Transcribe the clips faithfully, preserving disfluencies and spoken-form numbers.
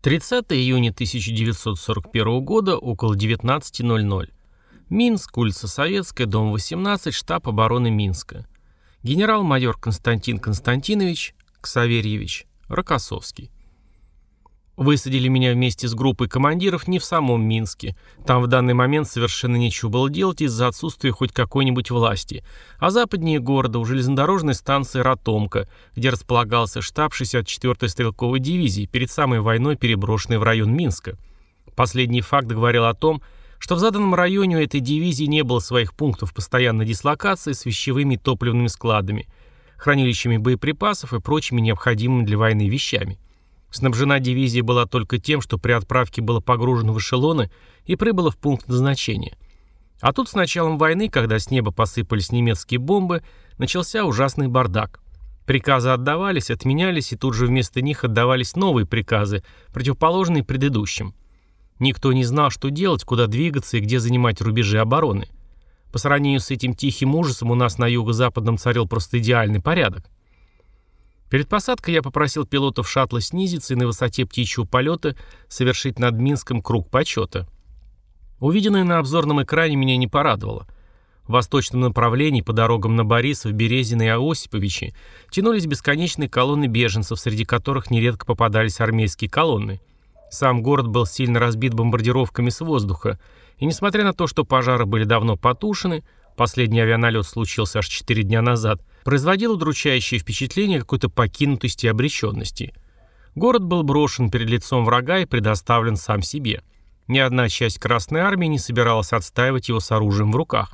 тридцатого июня тысяча девятьсот сорок первого года, около девятнадцати ноль-ноль. Минск, улица Советская, дом восемнадцать, штаб обороны Минска. Генерал-майор Константин Константинович Ксаверьевич Рокоссовский. Высадили меня вместе с группой командиров не в самом Минске. Там в данный момент совершенно нечего было делать из-за отсутствия хоть какой-нибудь власти. А западнее города, у железнодорожной станции Ратомка, где располагался штаб шестьдесят четвёртой стрелковой дивизии, перед самой войной переброшенный в район Минска. Последний факт говорил о том, что в заданном районе у этой дивизии не было своих пунктов постоянной дислокации с вещевыми и топливными складами, хранилищами боеприпасов и прочими необходимыми для войны вещами. Снабжена дивизия была только тем, что при отправке было погружено в эшелоны и прибыло в пункт назначения. А тут с началом войны, когда с неба посыпались немецкие бомбы, начался ужасный бардак. Приказы отдавались, отменялись, и тут же вместо них отдавались новые приказы, противоположные предыдущим. Никто не знал, что делать, куда двигаться и где занимать рубежи обороны. По сравнению с этим тихим ужасом у нас на юго-западном царил просто идеальный порядок. Перед посадкой я попросил пилотов шаттла снизиться и на высоте птичьего полета совершить над Минском круг почета. Увиденное на обзорном экране меня не порадовало. В восточном направлении по дорогам на Борисов, Березино и Осиповичи тянулись бесконечные колонны беженцев, среди которых нередко попадались армейские колонны. Сам город был сильно разбит бомбардировками с воздуха, и несмотря на то, что пожары были давно потушены, последний авианалет случился аж четыре дня назад, производил удручающее впечатление какой-то покинутости и обреченности. Город был брошен перед лицом врага и предоставлен сам себе. Ни одна часть Красной Армии не собиралась отстаивать его с оружием в руках.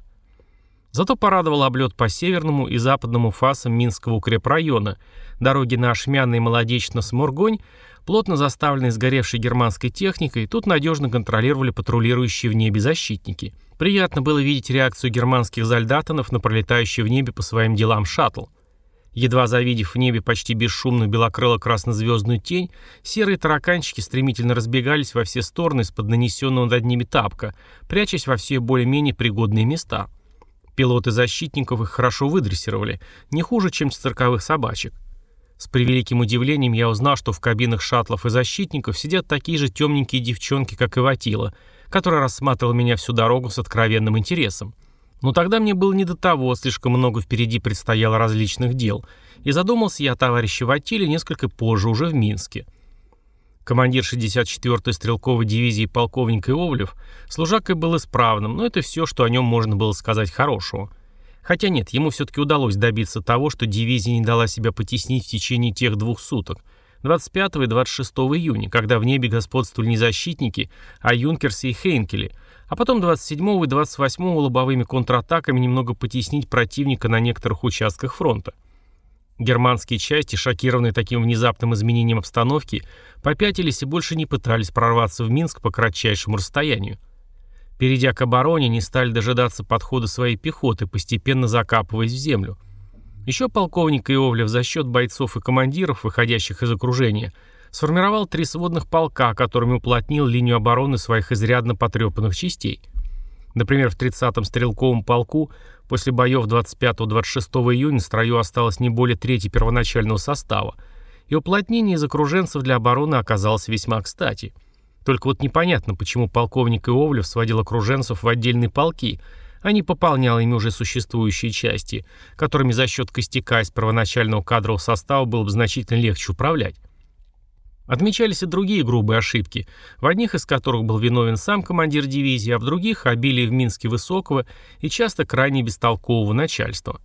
Зато порадовал облет по северному и западному фасам Минского укрепрайона, дороги на Ашмяна и Молодечно-Сморгонь, плотно заставленные сгоревшей германской техникой, тут надежно контролировали патрулирующие в небе защитники. Приятно было видеть реакцию германских зальдатанов на пролетающий в небе по своим делам шаттл. Едва завидев в небе почти бесшумную белокрыло-краснозвездную тень, серые тараканчики стремительно разбегались во все стороны из-под нанесенного над ними тапка, прячась во все более-менее пригодные места. Пилоты защитников их хорошо выдрессировали, не хуже, чем цирковых собачек. С превеликим удивлением я узнал, что в кабинах шаттлов и защитников сидят такие же темненькие девчонки, как и Ватила, которая рассматривала меня всю дорогу с откровенным интересом. Но тогда мне было не до того, слишком много впереди предстояло различных дел, и задумался я о товарище Ватиле несколько позже, уже в Минске. Командир шестьдесят четвёртой стрелковой дивизии полковник Иовлев служакой был исправным, но это все, что о нем можно было сказать хорошего. Хотя нет, ему все-таки удалось добиться того, что дивизия не дала себя потеснить в течение тех двух суток, двадцать пятого и двадцать шестого июня, когда в небе господствовали не защитники, а юнкерсы и хейнкели, а потом двадцать седьмого и двадцать восьмого лобовыми контратаками немного потеснить противника на некоторых участках фронта. Германские части, шокированные таким внезапным изменением обстановки, попятились и больше не пытались прорваться в Минск по кратчайшему расстоянию. Перейдя к обороне, они стали дожидаться подхода своей пехоты, постепенно закапываясь в землю. Еще полковник Иовлев за счет бойцов и командиров, выходящих из окружения, сформировал три сводных полка, которыми уплотнил линию обороны своих изрядно потрепанных частей. Например, в тридцатом стрелковом полку после боев двадцать пятого — двадцать шестого июня в строю осталось не более трети первоначального состава, и уплотнение из окруженцев для обороны оказалось весьма кстати. Только вот непонятно, почему полковник Иовлев сводил окруженцев в отдельные полки, а не пополнял ими уже существующие части, которыми за счет костяка из первоначального кадрового состава было бы значительно легче управлять. Отмечались и другие грубые ошибки, в одних из которых был виновен сам командир дивизии, а в других – обилие в Минске высокого и часто крайне бестолкового начальства.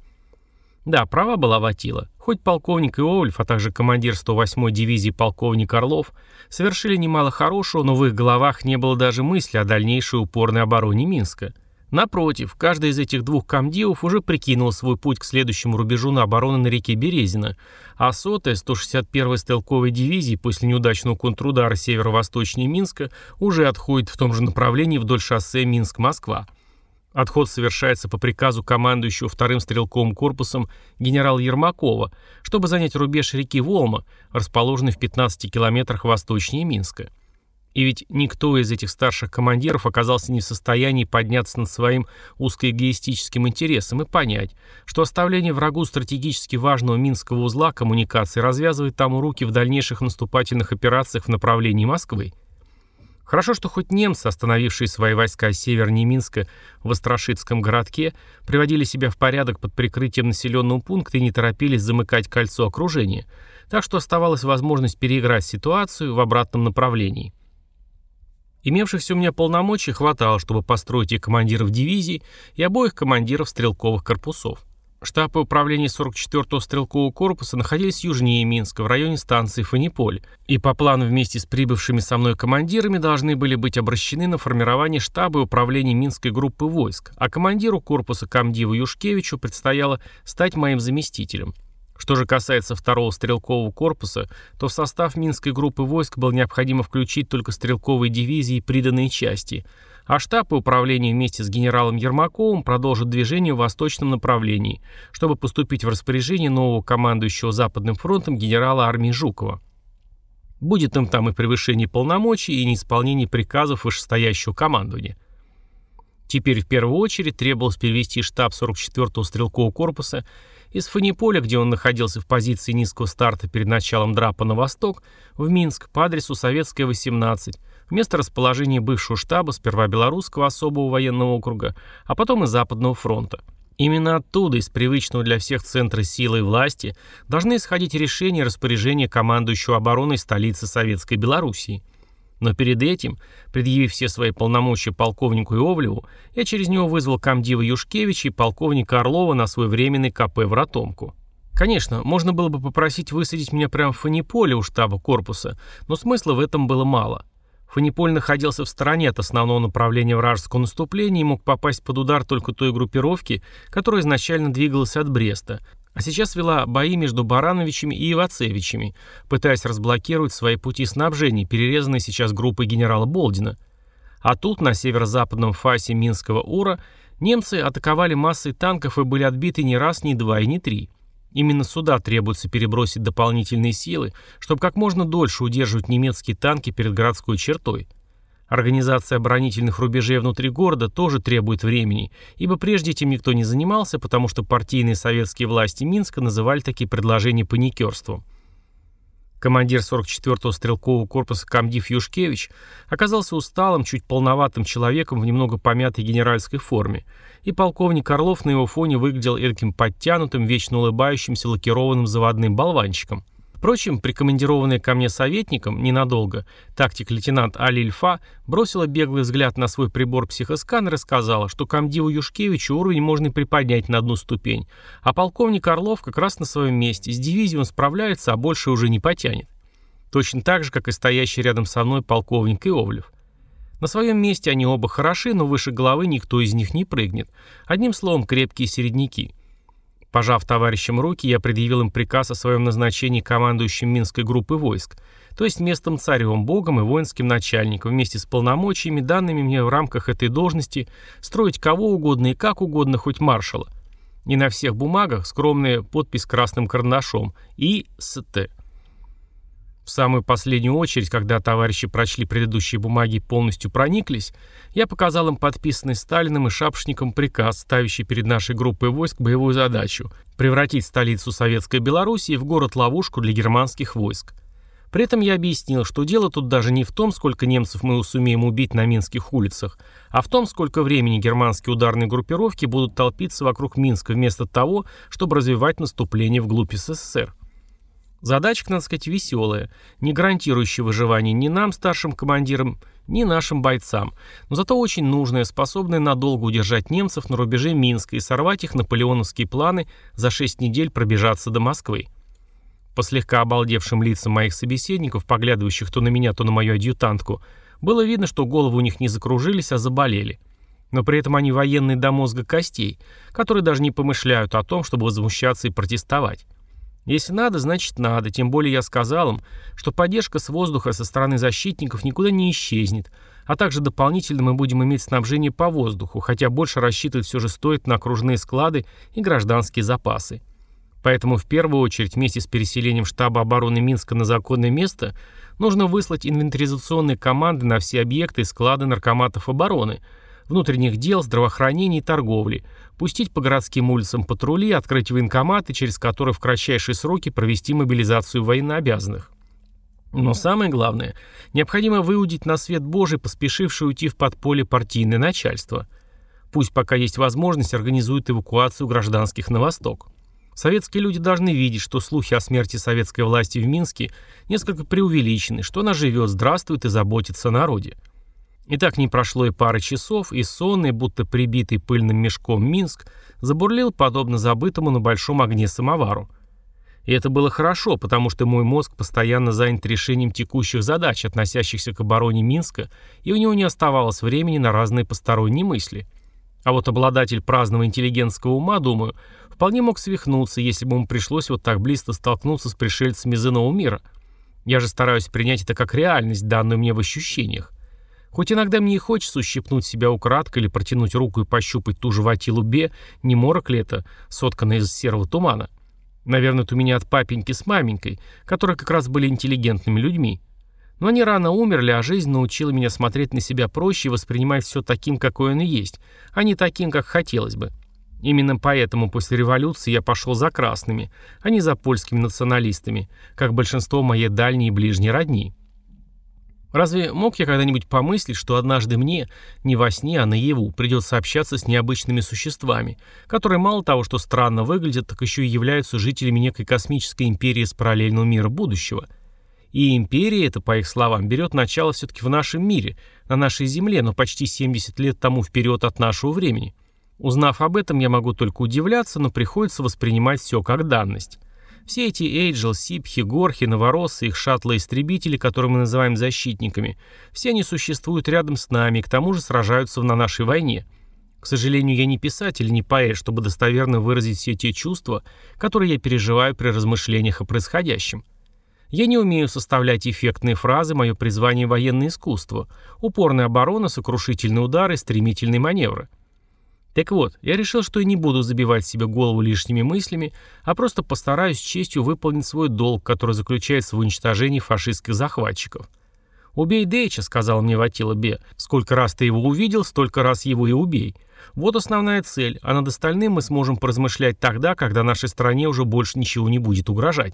Да, права была Ватила. Хоть полковник Иовлев, а также командир сто восьмой дивизии полковник Орлов совершили немало хорошего, но в их головах не было даже мысли о дальнейшей упорной обороне Минска. Напротив, каждый из этих двух комдивов уже прикинул свой путь к следующему рубежу на оборону на реке Березино, а сотая, сто шестьдесят первая стрелковая дивизия после неудачного контрудара северо-восточнее Минска уже отходит в том же направлении вдоль шоссе Минск-Москва. Отход совершается по приказу командующего вторым стрелковым корпусом генерала Ермакова, чтобы занять рубеж реки Волма, расположенный в пятнадцати километрах восточнее Минска. И ведь никто из этих старших командиров оказался не в состоянии подняться над своим узкоэгоистическим интересом и понять, что оставление врагу стратегически важного Минского узла коммуникации развязывает тому руки в дальнейших наступательных операциях в направлении Москвы. Хорошо, что хоть немцы, остановившие свои войска севернее Минска в Острашицком городке, приводили себя в порядок под прикрытием населенного пункта и не торопились замыкать кольцо окружения, так что оставалась возможность переиграть ситуацию в обратном направлении. Имевшихся у меня полномочий хватало, чтобы построить и командиров дивизий, и обоих командиров стрелковых корпусов. Штаб и управление сорок четвёртого стрелкового корпуса находились южнее Минска, в районе станции Фаниполь, и по плану вместе с прибывшими со мной командирами должны были быть обращены на формирование штаба и управления Минской группы войск, а командиру корпуса комдиву Юшкевичу предстояло стать моим заместителем. Что же касается второго стрелкового корпуса, то в состав Минской группы войск было необходимо включить только стрелковые дивизии и приданные части, а штаб и управление вместе с генералом Ермаковым продолжат движение в восточном направлении, чтобы поступить в распоряжение нового командующего Западным фронтом генерала армии Жукова. Будет им там и превышение полномочий, и неисполнение приказов вышестоящего командования. Теперь в первую очередь требовалось перевести штаб сорок четвёртого стрелкового корпуса из Фаниполя, где он находился в позиции низкого старта перед началом драпа на восток, в Минск по адресу Советская, восемнадцать, в место расположения бывшего штаба сперва Белорусского особого военного округа, а потом и Западного фронта. Именно оттуда, из привычного для всех центра силы и власти, должны исходить решения и распоряжения командующего обороной столицы Советской Белоруссии. Но перед этим, предъявив все свои полномочия полковнику Иовлеву, я через него вызвал комдива Юшкевича и полковника Орлова на свой временный ка пэ в Ротомку. Конечно, можно было бы попросить высадить меня прямо в Фаниполе у штаба корпуса, но смысла в этом было мало. Фаниполь находился в стороне от основного направления вражеского наступления и мог попасть под удар только той группировки, которая изначально двигалась от Бреста, а сейчас вела бои между Барановичами и Ивацевичами, пытаясь разблокировать свои пути снабжения, перерезанные сейчас группой генерала Болдина. А тут, на северо-западном фасе Минского Ура, немцы атаковали массой танков и были отбиты не раз, не два и не три. Именно сюда требуется перебросить дополнительные силы, чтобы как можно дольше удерживать немецкие танки перед городской чертой. Организация оборонительных рубежей внутри города тоже требует времени, ибо прежде этим никто не занимался, потому что партийные советские власти Минска называли такие предложения паникерством. Командир сорок четвёртого стрелкового корпуса комдив Юшкевич оказался усталым, чуть полноватым человеком в немного помятой генеральской форме, и полковник Орлов на его фоне выглядел эдаким подтянутым, вечно улыбающимся лакированным заводным болванчиком. Впрочем, прикомандированный ко мне советником ненадолго, тактик-лейтенант Али Ильфа бросила беглый взгляд на свой прибор психосканера и сказала, что комдиву Юшкевичу уровень можно приподнять на одну ступень, а полковник Орлов как раз на своем месте, с дивизией он справляется, а больше уже не потянет. Точно так же, как и стоящий рядом со мной полковник Иовлев. На своем месте они оба хороши, но выше головы никто из них не прыгнет. Одним словом, крепкие середняки. Пожав товарищам руки, я предъявил им приказ о своем назначении командующим Минской группы войск, то есть местным царем, богом и воинским начальником, вместе с полномочиями, данными мне в рамках этой должности, строить кого угодно и как угодно, хоть маршала. И на всех бумагах скромная подпись красным карандашом И С Т. В самую последнюю очередь, когда товарищи прочли предыдущие бумаги и полностью прониклись, я показал им подписанный Сталиным и Шапошником приказ, ставящий перед нашей группой войск боевую задачу – превратить столицу Советской Белоруссии в город-ловушку для германских войск. При этом я объяснил, что дело тут даже не в том, сколько немцев мы сумеем убить на минских улицах, а в том, сколько времени германские ударные группировки будут толпиться вокруг Минска вместо того, чтобы развивать наступление вглубь эс эс эс эр. Задачка, надо сказать, веселая, не гарантирующая выживание ни нам, старшим командирам, ни нашим бойцам, но зато очень нужная, способная надолго удержать немцев на рубеже Минска и сорвать их наполеоновские планы за шесть недель пробежаться до Москвы. По слегка обалдевшим лицам моих собеседников, поглядывающих то на меня, то на мою адъютантку, было видно, что головы у них не закружились, а заболели. Но при этом они военные до мозга костей, которые даже не помышляют о том, чтобы возмущаться и протестовать. Если надо, значит надо, тем более я сказал им, что поддержка с воздуха со стороны защитников никуда не исчезнет, а также дополнительно мы будем иметь снабжение по воздуху, хотя больше рассчитывать все же стоит на окружные склады и гражданские запасы. Поэтому в первую очередь вместе с переселением штаба обороны Минска на законное место Нужно выслать инвентаризационные команды на все объекты и склады наркоматов обороны, внутренних дел, здравоохранения и торговли, пустить по городским улицам патрули, открыть военкоматы, через которые в кратчайшие сроки провести мобилизацию военнообязанных. Но самое главное, необходимо выудить на свет Божий поспешившее уйти в подполье партийное начальство. Пусть пока есть возможность, организует эвакуацию гражданских на восток. Советские люди должны видеть, что слухи о смерти советской власти в Минске несколько преувеличены, что она живет, здравствует и заботится о народе. И так не прошло и пары часов, и сонный, будто прибитый пыльным мешком Минск, забурлил, подобно забытому на большом огне самовару. И это было хорошо, потому что мой мозг постоянно занят решением текущих задач, относящихся к обороне Минска, и у него не оставалось времени на разные посторонние мысли. А вот обладатель праздного интеллигентского ума, думаю, вполне мог свихнуться, если бы ему пришлось вот так близко столкнуться с пришельцами из иного мира. Я же стараюсь принять это как реальность, данную мне в ощущениях. Хоть иногда мне и хочется ущипнуть себя украдкой или протянуть руку и пощупать ту же Ватилу Бе, не морок ли это, сотканная из серого тумана. Наверное, это у меня от папеньки с маменькой, которые как раз были интеллигентными людьми. Но они рано умерли, а жизнь научила меня смотреть на себя проще и воспринимать все таким, какой он и есть, а не таким, как хотелось бы. Именно поэтому после революции я пошел за красными, а не за польскими националистами, как большинство моей дальней и ближней родни. Разве мог я когда-нибудь помыслить, что однажды мне, не во сне, а наяву, придется общаться с необычными существами, которые мало того, что странно выглядят, так еще и являются жителями некой космической империи из параллельного мира будущего? И империя эта, по их словам, берет начало все-таки в нашем мире, на нашей Земле, но почти семьдесят лет тому вперед от нашего времени. Узнав об этом, я могу только удивляться, но приходится воспринимать все как данность. Все эти Эйджел, Сипхи, Горхи, Новороссы, их шаттлы-истребители, которые мы называем защитниками, все они существуют рядом с нами и к тому же сражаются на нашей войне. К сожалению, я не писатель и не поэт, чтобы достоверно выразить все те чувства, которые я переживаю при размышлениях о происходящем. Я не умею составлять эффектные фразы, мое призвание — военное искусство, упорная оборона, сокрушительные удары, стремительные маневры. Так вот, я решил, что и не буду забивать себе голову лишними мыслями, а просто постараюсь с честью выполнить свой долг, который заключается в уничтожении фашистских захватчиков. «Убей Дейча», — сказал мне Ватила Бе. «Сколько раз ты его увидел, столько раз его и убей. Вот основная цель, а над остальным мы сможем поразмышлять тогда, когда нашей стране уже больше ничего не будет угрожать».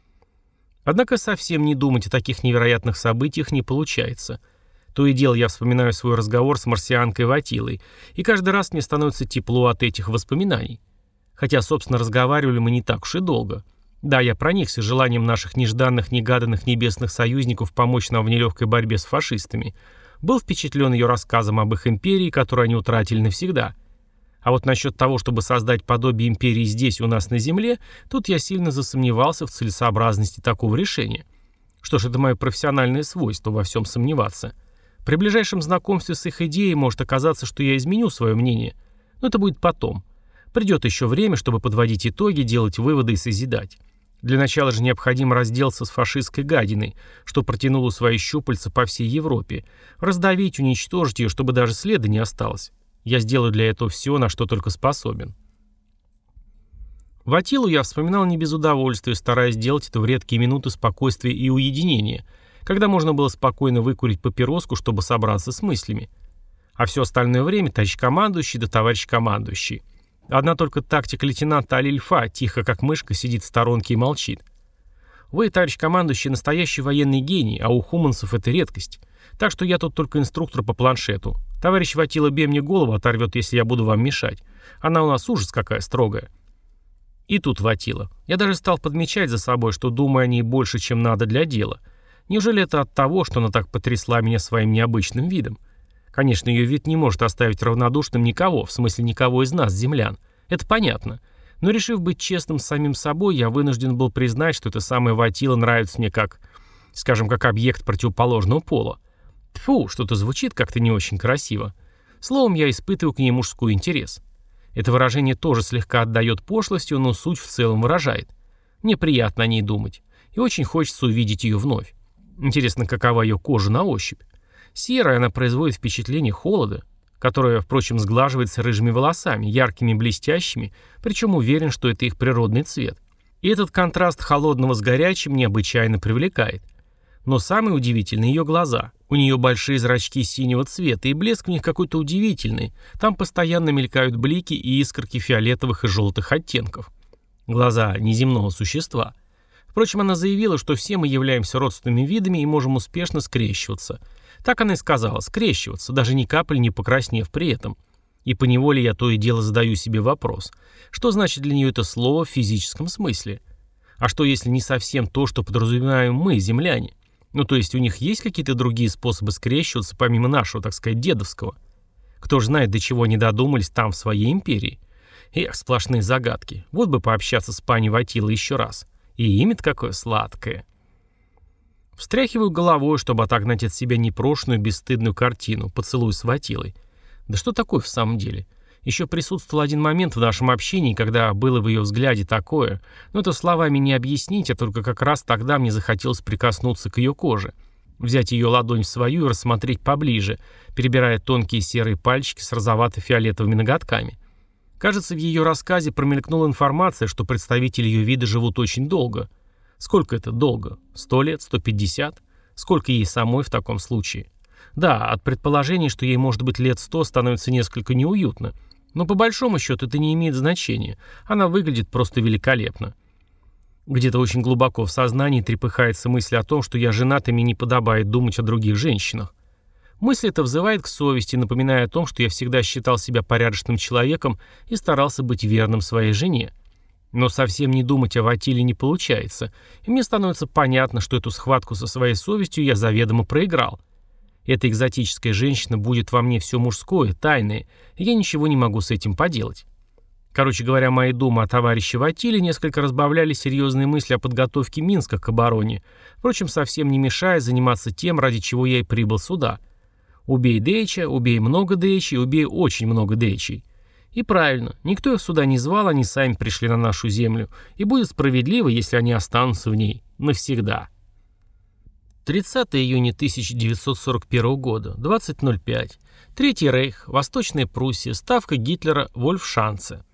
Однако совсем не думать о таких невероятных событиях не получается. То и дело я вспоминаю свой разговор с марсианкой Ватилой, и каждый раз мне становится тепло от этих воспоминаний. Хотя, собственно, разговаривали мы не так уж и долго. Да, я проникся желанием наших нежданных, негаданных небесных союзников помочь нам в нелегкой борьбе с фашистами. Был впечатлен ее рассказом об их империи, которую они утратили навсегда. А вот насчет того, чтобы создать подобие империи здесь, у нас на Земле, тут я сильно засомневался в целесообразности такого решения. Что ж, это мое профессиональное свойство во всем сомневаться. При ближайшем знакомстве с их идеей может оказаться, что я изменю свое мнение. Но это будет потом. Придет еще время, чтобы подводить итоги, делать выводы и созидать. Для начала же необходимо разделаться с фашистской гадиной, что протянуло свои щупальца по всей Европе, раздавить, уничтожить ее, чтобы даже следа не осталось. Я сделаю для этого все, на что только способен. Ватилу я вспоминал не без удовольствия, стараясь сделать это в редкие минуты спокойствия и уединения, когда можно было спокойно выкурить папироску, чтобы собраться с мыслями. А все остальное время товарищ командующий да товарищ командующий. Одна только тактика лейтенанта Аль-Ильфа, тихо как мышка, сидит в сторонке и молчит. Вы, товарищ командующий, настоящий военный гений, а у хуманцев это редкость. Так что я тут только инструктор по планшету. Товарищ Ватила Бе мне голову оторвет, если я буду вам мешать. Она у нас ужас какая строгая. И тут Ватила. Я даже стал подмечать за собой, что думаю о ней больше, чем надо для дела. Неужели это от того, что она так потрясла меня своим необычным видом? Конечно, ее вид не может оставить равнодушным никого, в смысле никого из нас, землян. Это понятно. Но решив быть честным с самим собой, я вынужден был признать, что эта самая Ватила нравится мне как, скажем, как объект противоположного пола. Тьфу, что-то звучит как-то не очень красиво. Словом, я испытываю к ней мужской интерес. Это выражение тоже слегка отдает пошлостью, но суть в целом выражает. Мне приятно о ней думать. И очень хочется увидеть ее вновь. Интересно, какова ее кожа на ощупь. Серая она производит впечатление холода, которое, впрочем, сглаживается рыжими волосами, яркими, блестящими, причем уверен, что это их природный цвет. И этот контраст холодного с горячим необычайно привлекает. Но самое удивительное — ее глаза. У нее большие зрачки синего цвета, и блеск в них какой-то удивительный. Там постоянно мелькают блики и искорки фиолетовых и желтых оттенков. Глаза неземного существа. Впрочем, она заявила, что все мы являемся родственными видами и можем успешно скрещиваться. Так она и сказала — скрещиваться, даже ни капли не покраснев при этом. И поневоле я то и дело задаю себе вопрос, что значит для нее это слово в физическом смысле? А что если не совсем то, что подразумеваем мы, земляне? Ну, то есть у них есть какие-то другие способы скрещиваться, помимо нашего, так сказать, дедовского? Кто ж знает, до чего они додумались там, в своей империи? Эх, сплошные загадки. Вот бы пообщаться с пани Ватилой еще раз. И имя-то какое сладкое. Встряхиваю головой, чтобы отогнать от себя непрошенную, бесстыдную картину, поцелуй с Ватилой. Да что такое в самом деле? Еще присутствовал один момент в нашем общении, когда было в ее взгляде такое, но это словами не объяснить, а только как раз тогда мне захотелось прикоснуться к ее коже, взять ее ладонь в свою и рассмотреть поближе, перебирая тонкие серые пальчики с розовато-фиолетовыми ноготками. Кажется, в ее рассказе промелькнула информация, что представители ее вида живут очень долго. Сколько это долго? Сто лет? Сто пятьдесят? Сколько ей самой в таком случае? Да, от предположения, что ей может быть лет сто, становится несколько неуютно. Но по большому счету это не имеет значения. Она выглядит просто великолепно. Где-то очень глубоко в сознании трепыхается мысль о том, что я женат и мне не подобает думать о других женщинах. Мысль эта взывает к совести, напоминая о том, что я всегда считал себя порядочным человеком и старался быть верным своей жене. Но совсем не думать о Ватиле не получается, и мне становится понятно, что эту схватку со своей совестью я заведомо проиграл. Эта экзотическая женщина будет во мне все мужское, тайное, и я ничего не могу с этим поделать. Короче говоря, мои думы о товарище Ватиле несколько разбавляли серьезные мысли о подготовке Минска к обороне, впрочем, совсем не мешая заниматься тем, ради чего я и прибыл сюда. Убей Дейча, убей много Дейчей, убей очень много Дейчей. И правильно, никто их сюда не звал, они сами пришли на нашу землю, и будет справедливо, если они останутся в ней навсегда. тридцатого июня тысяча девятьсот сорок первого года, двадцать ноль пять. Третий рейх, Восточная Пруссия, ставка Гитлера в Вольфшанце.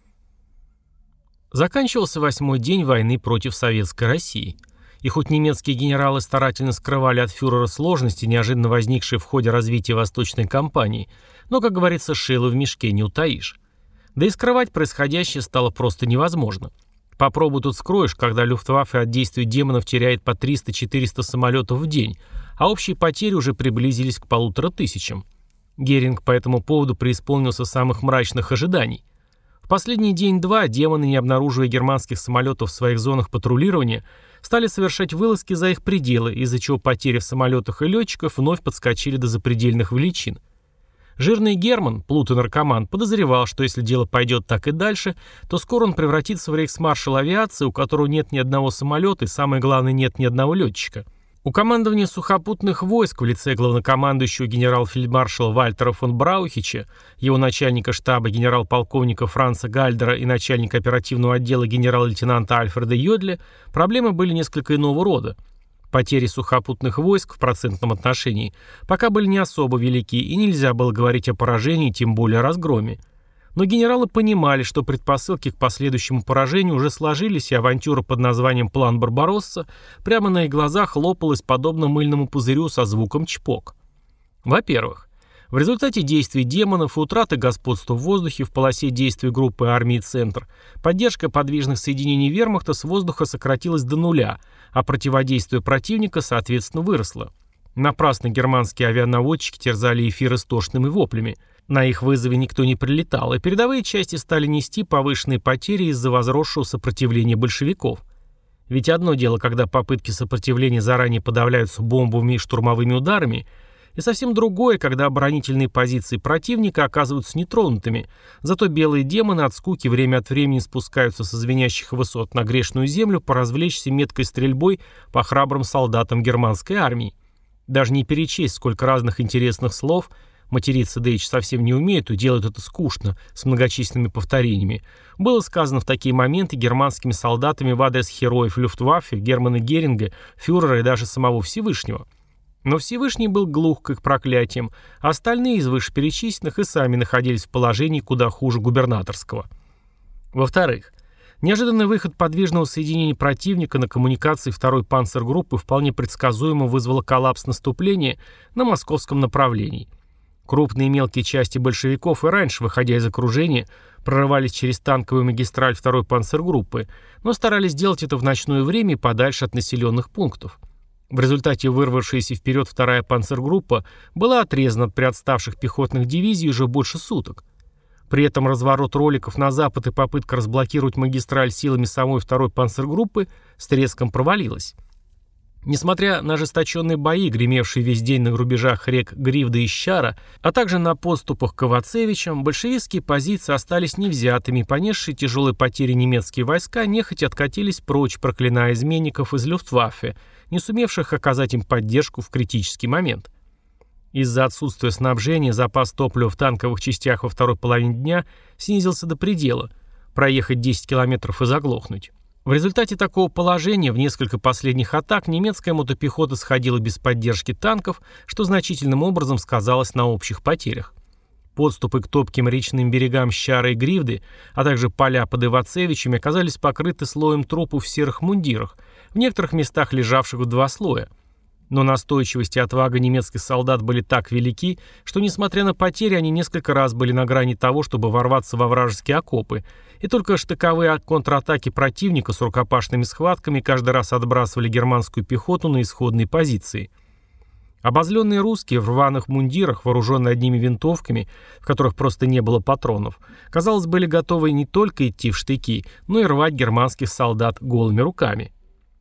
Заканчивался восьмой день войны против Советской России. И хоть немецкие генералы старательно скрывали от фюрера сложности, неожиданно возникшие в ходе развития Восточной кампании, но, как говорится, шило в мешке не утаишь. Да и скрывать происходящее стало просто невозможно. Попробуй тут скроешь, когда Люфтваффе от действий демонов теряет по триста-четыреста самолетов в день, а общие потери уже приблизились к полутора тысячам. Геринг по этому поводу преисполнился самых мрачных ожиданий. В последний день-два демоны, не обнаруживая германских самолетов в своих зонах патрулирования, стали совершать вылазки за их пределы, из-за чего потери в самолетах и летчиков вновь подскочили до запредельных величин. Жирный Герман, плут и наркоман, подозревал, что если дело пойдет так и дальше, то скоро он превратится в рейхсмаршал авиации, у которого нет ни одного самолета и, самое главное, нет ни одного летчика. У командования сухопутных войск в лице главнокомандующего генерал-фельдмаршала Вальтера фон Браухича, его начальника штаба генерал-полковника Франца Гальдера и начальника оперативного отдела генерал-лейтенанта Альфреда Йодля проблемы были несколько иного рода. Потери сухопутных войск в процентном отношении пока были не особо велики, и нельзя было говорить о поражении, тем более о разгроме. Но генералы понимали, что предпосылки к последующему поражению уже сложились, и авантюра под названием «План Барбаросса» прямо на их глазах лопалась подобно мыльному пузырю со звуком чпок. Во-первых, в результате действий демонов и утраты господства в воздухе в полосе действий группы армии «Центр» поддержка подвижных соединений вермахта с воздуха сократилась до нуля, а противодействие противника, соответственно, выросло. Напрасно германские авианаводчики терзали эфир истошными воплями. На их вызове никто не прилетал, и передовые части стали нести повышенные потери из-за возросшего сопротивления большевиков. Ведь одно дело, когда попытки сопротивления заранее подавляются бомбовыми и штурмовыми ударами, и совсем другое, когда оборонительные позиции противника оказываются нетронутыми, зато белые демоны от скуки время от времени спускаются со звенящих высот на грешную землю поразвлечься меткой стрельбой по храбрым солдатам германской армии. Даже не перечесть, сколько разных интересных слов, материться Дейч совсем не умеет и делает это скучно, с многочисленными повторениями, было сказано в такие моменты германскими солдатами в адрес героев Люфтваффе, Германа Геринга, фюрера и даже самого Всевышнего. Но Всевышний был глух к их проклятиям, а остальные из вышеперечисленных и сами находились в положении куда хуже губернаторского. Во-вторых, Неожиданный выход подвижного соединения противника на коммуникации второй панцергруппы вполне предсказуемо вызвало коллапс наступления на московском направлении. Крупные и мелкие части большевиков и раньше, выходя из окружения, прорывались через танковую магистраль второй панцергруппы, но старались делать это в ночное время и подальше от населенных пунктов. В результате вырвавшаяся вперед вторая панцергруппа была отрезана от приотставших пехотных дивизий уже больше суток. При этом разворот роликов на запад и попытка разблокировать магистраль силами самой второй панцергруппы с треском провалилась. Несмотря на ожесточенные бои, гремевшие весь день на рубежах рек Гривда и Щара, а также на подступах к Ивацевичам, большевистские позиции остались невзятыми, и понесшие тяжелые потери немецкие войска нехотя откатились прочь, проклиная изменников из Люфтваффе, не сумевших оказать им поддержку в критический момент. Из-за отсутствия снабжения запас топлива в танковых частях во второй половине дня снизился до предела – проехать десять километров и заглохнуть. В результате такого положения в несколько последних атак немецкая мотопехота сходила без поддержки танков, что значительным образом сказалось на общих потерях. Подступы к топким речным берегам Щара и Гривды, а также поля под Ивацевичами оказались покрыты слоем трупов в серых мундирах, в некоторых местах лежавших в два слоя. Но настойчивость и отвага немецких солдат были так велики, что, несмотря на потери, они несколько раз были на грани того, чтобы ворваться во вражеские окопы, и только штыковые контратаки противника с рукопашными схватками каждый раз отбрасывали германскую пехоту на исходные позиции. Обозленные русские в рваных мундирах, вооруженные одними винтовками, в которых просто не было патронов, казалось, были готовы не только идти в штыки, но и рвать германских солдат голыми руками.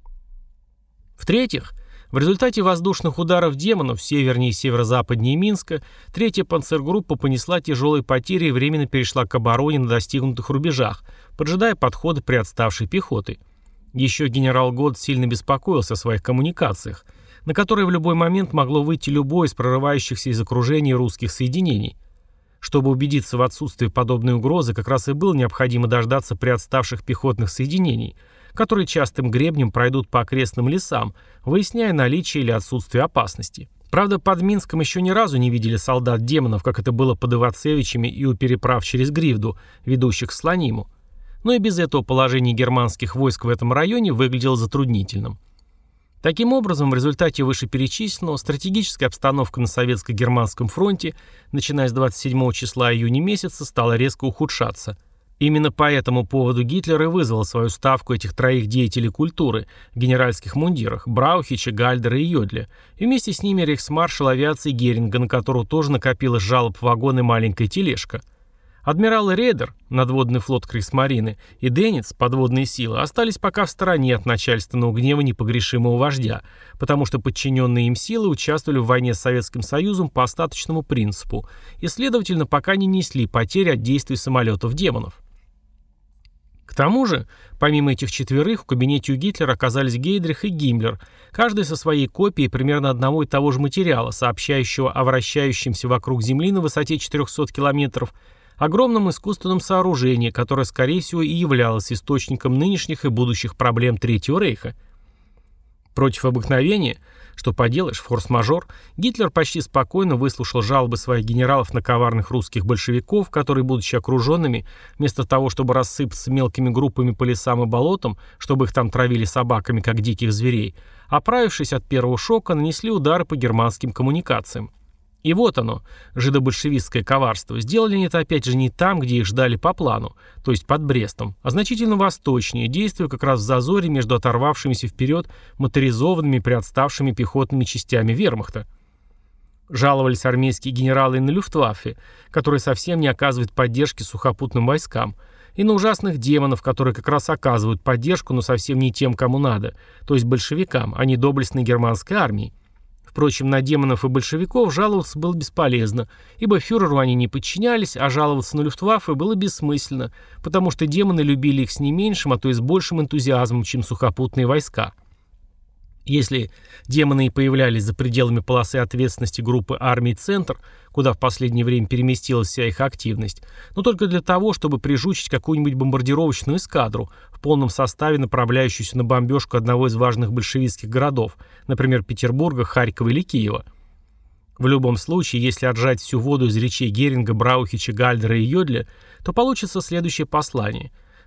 В-третьих, в результате воздушных ударов демонов севернее и северо-западнее Минска третья панцергруппа понесла тяжелые потери и временно перешла к обороне на достигнутых рубежах, поджидая подхода приотставшей пехоты. Еще генерал Год сильно беспокоился о своих коммуникациях, на которые в любой момент могло выйти любой из прорывающихся из окружения русских соединений. Чтобы убедиться в отсутствии подобной угрозы, как раз и было необходимо дождаться приотставших пехотных соединений, которые частым гребнем пройдут по окрестным лесам, выясняя наличие или отсутствие опасности. Правда, под Минском еще ни разу не видели солдат-демонов, как это было под Ивацевичами и у переправ через Гривду, ведущих к Слониму. Но и без этого положение германских войск в этом районе выглядело затруднительным. Таким образом, в результате вышеперечисленного стратегическая обстановка на советско-германском фронте, начиная с двадцать седьмого числа июня месяца, стала резко ухудшаться. Именно по этому поводу Гитлер и вызвал свою ставку этих троих деятелей культуры в генеральских мундирах – Браухича, Гальдера и Йодля, и вместе с ними рейхсмаршал авиации Геринга, на которого тоже накопилось жалоб в вагон и маленькая тележка. Адмиралы Рейдер, надводный флот Кригсмарины, и Денниц, подводные силы, остались пока в стороне от начальственного гнева непогрешимого вождя, потому что подчиненные им силы участвовали в войне с Советским Союзом по остаточному принципу и, следовательно, пока не несли потери от действий самолетов демонов. К тому же, помимо этих четверых, в кабинете у Гитлера оказались Гейдрих и Гиммлер, каждый со своей копией примерно одного и того же материала, сообщающего о вращающемся вокруг Земли на высоте четырехсот километров огромном искусственном сооружении, которое, скорее всего, и являлось источником нынешних и будущих проблем Третьего Рейха. Против обыкновения, что поделаешь, форс-мажор, Гитлер почти спокойно выслушал жалобы своих генералов на коварных русских большевиков, которые, будучи окруженными, вместо того, чтобы рассыпаться мелкими группами по лесам и болотам, чтобы их там травили собаками, как диких зверей, оправившись от первого шока, нанесли удары по германским коммуникациям. И вот оно, жидобольшевистское коварство. Сделали они это опять же не там, где их ждали по плану, то есть под Брестом, а значительно восточнее, действуя как раз в зазоре между оторвавшимися вперед моторизованными приотставшими пехотными частями вермахта. Жаловались армейские генералы и на Люфтваффе, которые совсем не оказывают поддержки сухопутным войскам, и на ужасных демонов, которые как раз оказывают поддержку, но совсем не тем, кому надо, то есть большевикам, а не доблестной германской армии. Впрочем, на демонов и большевиков жаловаться было бесполезно, ибо фюреру они не подчинялись, а жаловаться на Люфтваффе было бессмысленно, потому что демоны любили их с не меньшим, а то и с большим энтузиазмом, чем сухопутные войска. Если демоны и появлялись за пределами полосы ответственности группы армий «Центр», куда в последнее время переместилась вся их активность, но только для того, чтобы прижучить какую-нибудь бомбардировочную эскадру в полном составе, направляющуюся на бомбежку одного из важных большевистских городов, например, Петербурга, Харькова или Киева. В любом случае, если отжать всю воду из речей Геринга, Браухича, Гальдера и Йодля, то получится следующее послание.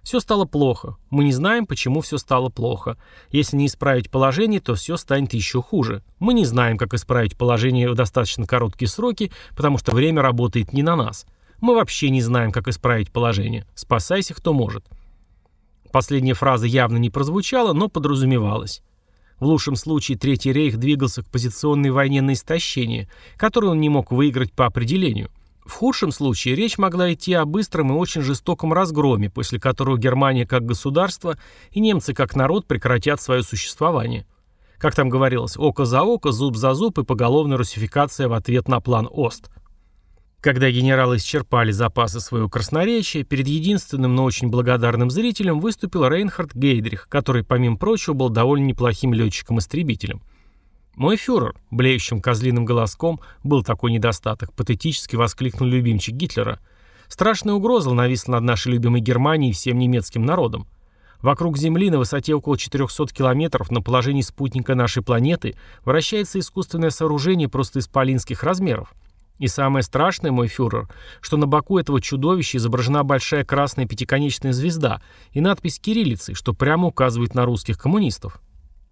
Все стало плохо. Мы не знаем, почему все стало плохо. Если не исправить положение, то все станет еще хуже. Мы не знаем, как исправить положение в достаточно короткие сроки, потому что время работает не на нас. Мы вообще не знаем, как исправить положение. Спасайся, кто может. Последняя фраза явно не прозвучала, но подразумевалась. В лучшем случае Третий рейх двигался к позиционной войне на истощение, которую он не мог выиграть по определению. В худшем случае речь могла идти о быстром и очень жестоком разгроме, после которого Германия как государство и немцы как народ прекратят свое существование. Как там говорилось, око за око, зуб за зуб и поголовная русификация в ответ на план Ост. Когда генералы исчерпали запасы своего красноречия, перед единственным, но очень благодарным зрителем выступил Рейнхард Гейдрих, который, помимо прочего, был довольно неплохим летчиком-истребителем. «Мой фюрер», — блеющим козлиным голоском, был такой недостаток, патетически воскликнул любимчик Гитлера. «Страшная угроза нависла над нашей любимой Германией и всем немецким народом. Вокруг Земли на высоте около четырехсот километров на положении спутника нашей планеты вращается искусственное сооружение просто исполинских размеров. И самое страшное, мой фюрер, что на боку этого чудовища изображена большая красная пятиконечная звезда и надпись кириллицей, что прямо указывает на русских коммунистов».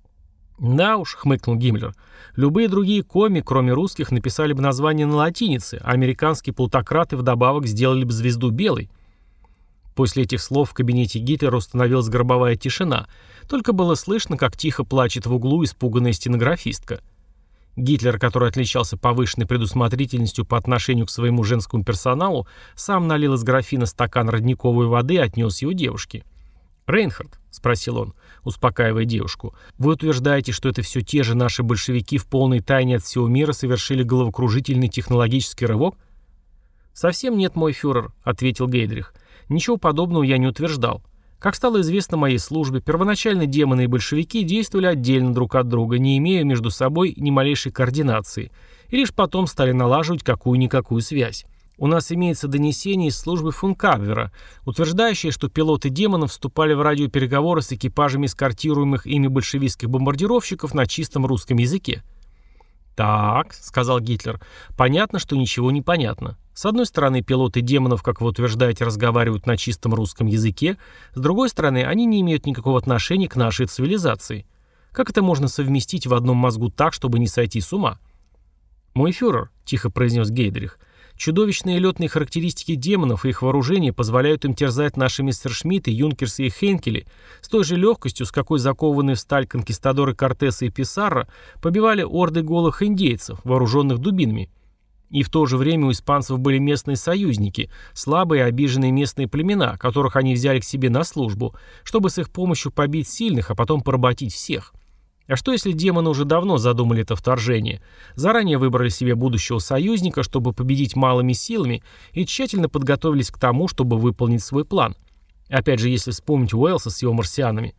«Да уж», — хмыкнул Гиммлер, — «любые другие коми, кроме русских, написали бы название на латинице, а американские плутократы вдобавок сделали бы звезду белой». После этих слов в кабинете Гитлера установилась гробовая тишина, только было слышно, как тихо плачет в углу испуганная стенографистка. Гитлер, который отличался повышенной предусмотрительностью по отношению к своему женскому персоналу, сам налил из графина стакан родниковой воды и отнес его девушке. «Рейнхард», — спросил он, успокаивая девушку, — «вы утверждаете, что это все те же наши большевики в полной тайне от всего мира совершили головокружительный технологический рывок?» «Совсем нет, мой фюрер», — ответил Гейдрих. «Ничего подобного я не утверждал. Как стало известно моей службе, первоначально демоны и большевики действовали отдельно друг от друга, не имея между собой ни малейшей координации, и лишь потом стали налаживать какую-никакую связь. У нас имеется донесение из службы фон Кабвера, утверждающее, что пилоты демонов вступали в радиопереговоры с экипажами эскортируемых ими большевистских бомбардировщиков на чистом русском языке». «Так», — сказал Гитлер, — «понятно, что ничего не понятно. С одной стороны, пилоты демонов, как вы утверждаете, разговаривают на чистом русском языке, с другой стороны, они не имеют никакого отношения к нашей цивилизации. Как это можно совместить в одном мозгу так, чтобы не сойти с ума?» «Мой фюрер», — тихо произнес Гейдрих, — «чудовищные летные характеристики демонов и их вооружение позволяют им терзать наши мессершмитты, юнкерсы и хенкели с той же легкостью, с какой закованные в сталь конкистадоры Кортеса и Писарро побивали орды голых индейцев, вооруженных дубинами. И в то же время у испанцев были местные союзники, слабые и обиженные местные племена, которых они взяли к себе на службу, чтобы с их помощью побить сильных, а потом поработить всех. А что если демоны уже давно задумали это вторжение, заранее выбрали себе будущего союзника, чтобы победить малыми силами, и тщательно подготовились к тому, чтобы выполнить свой план? Опять же, если вспомнить Уэллса с его марсианами.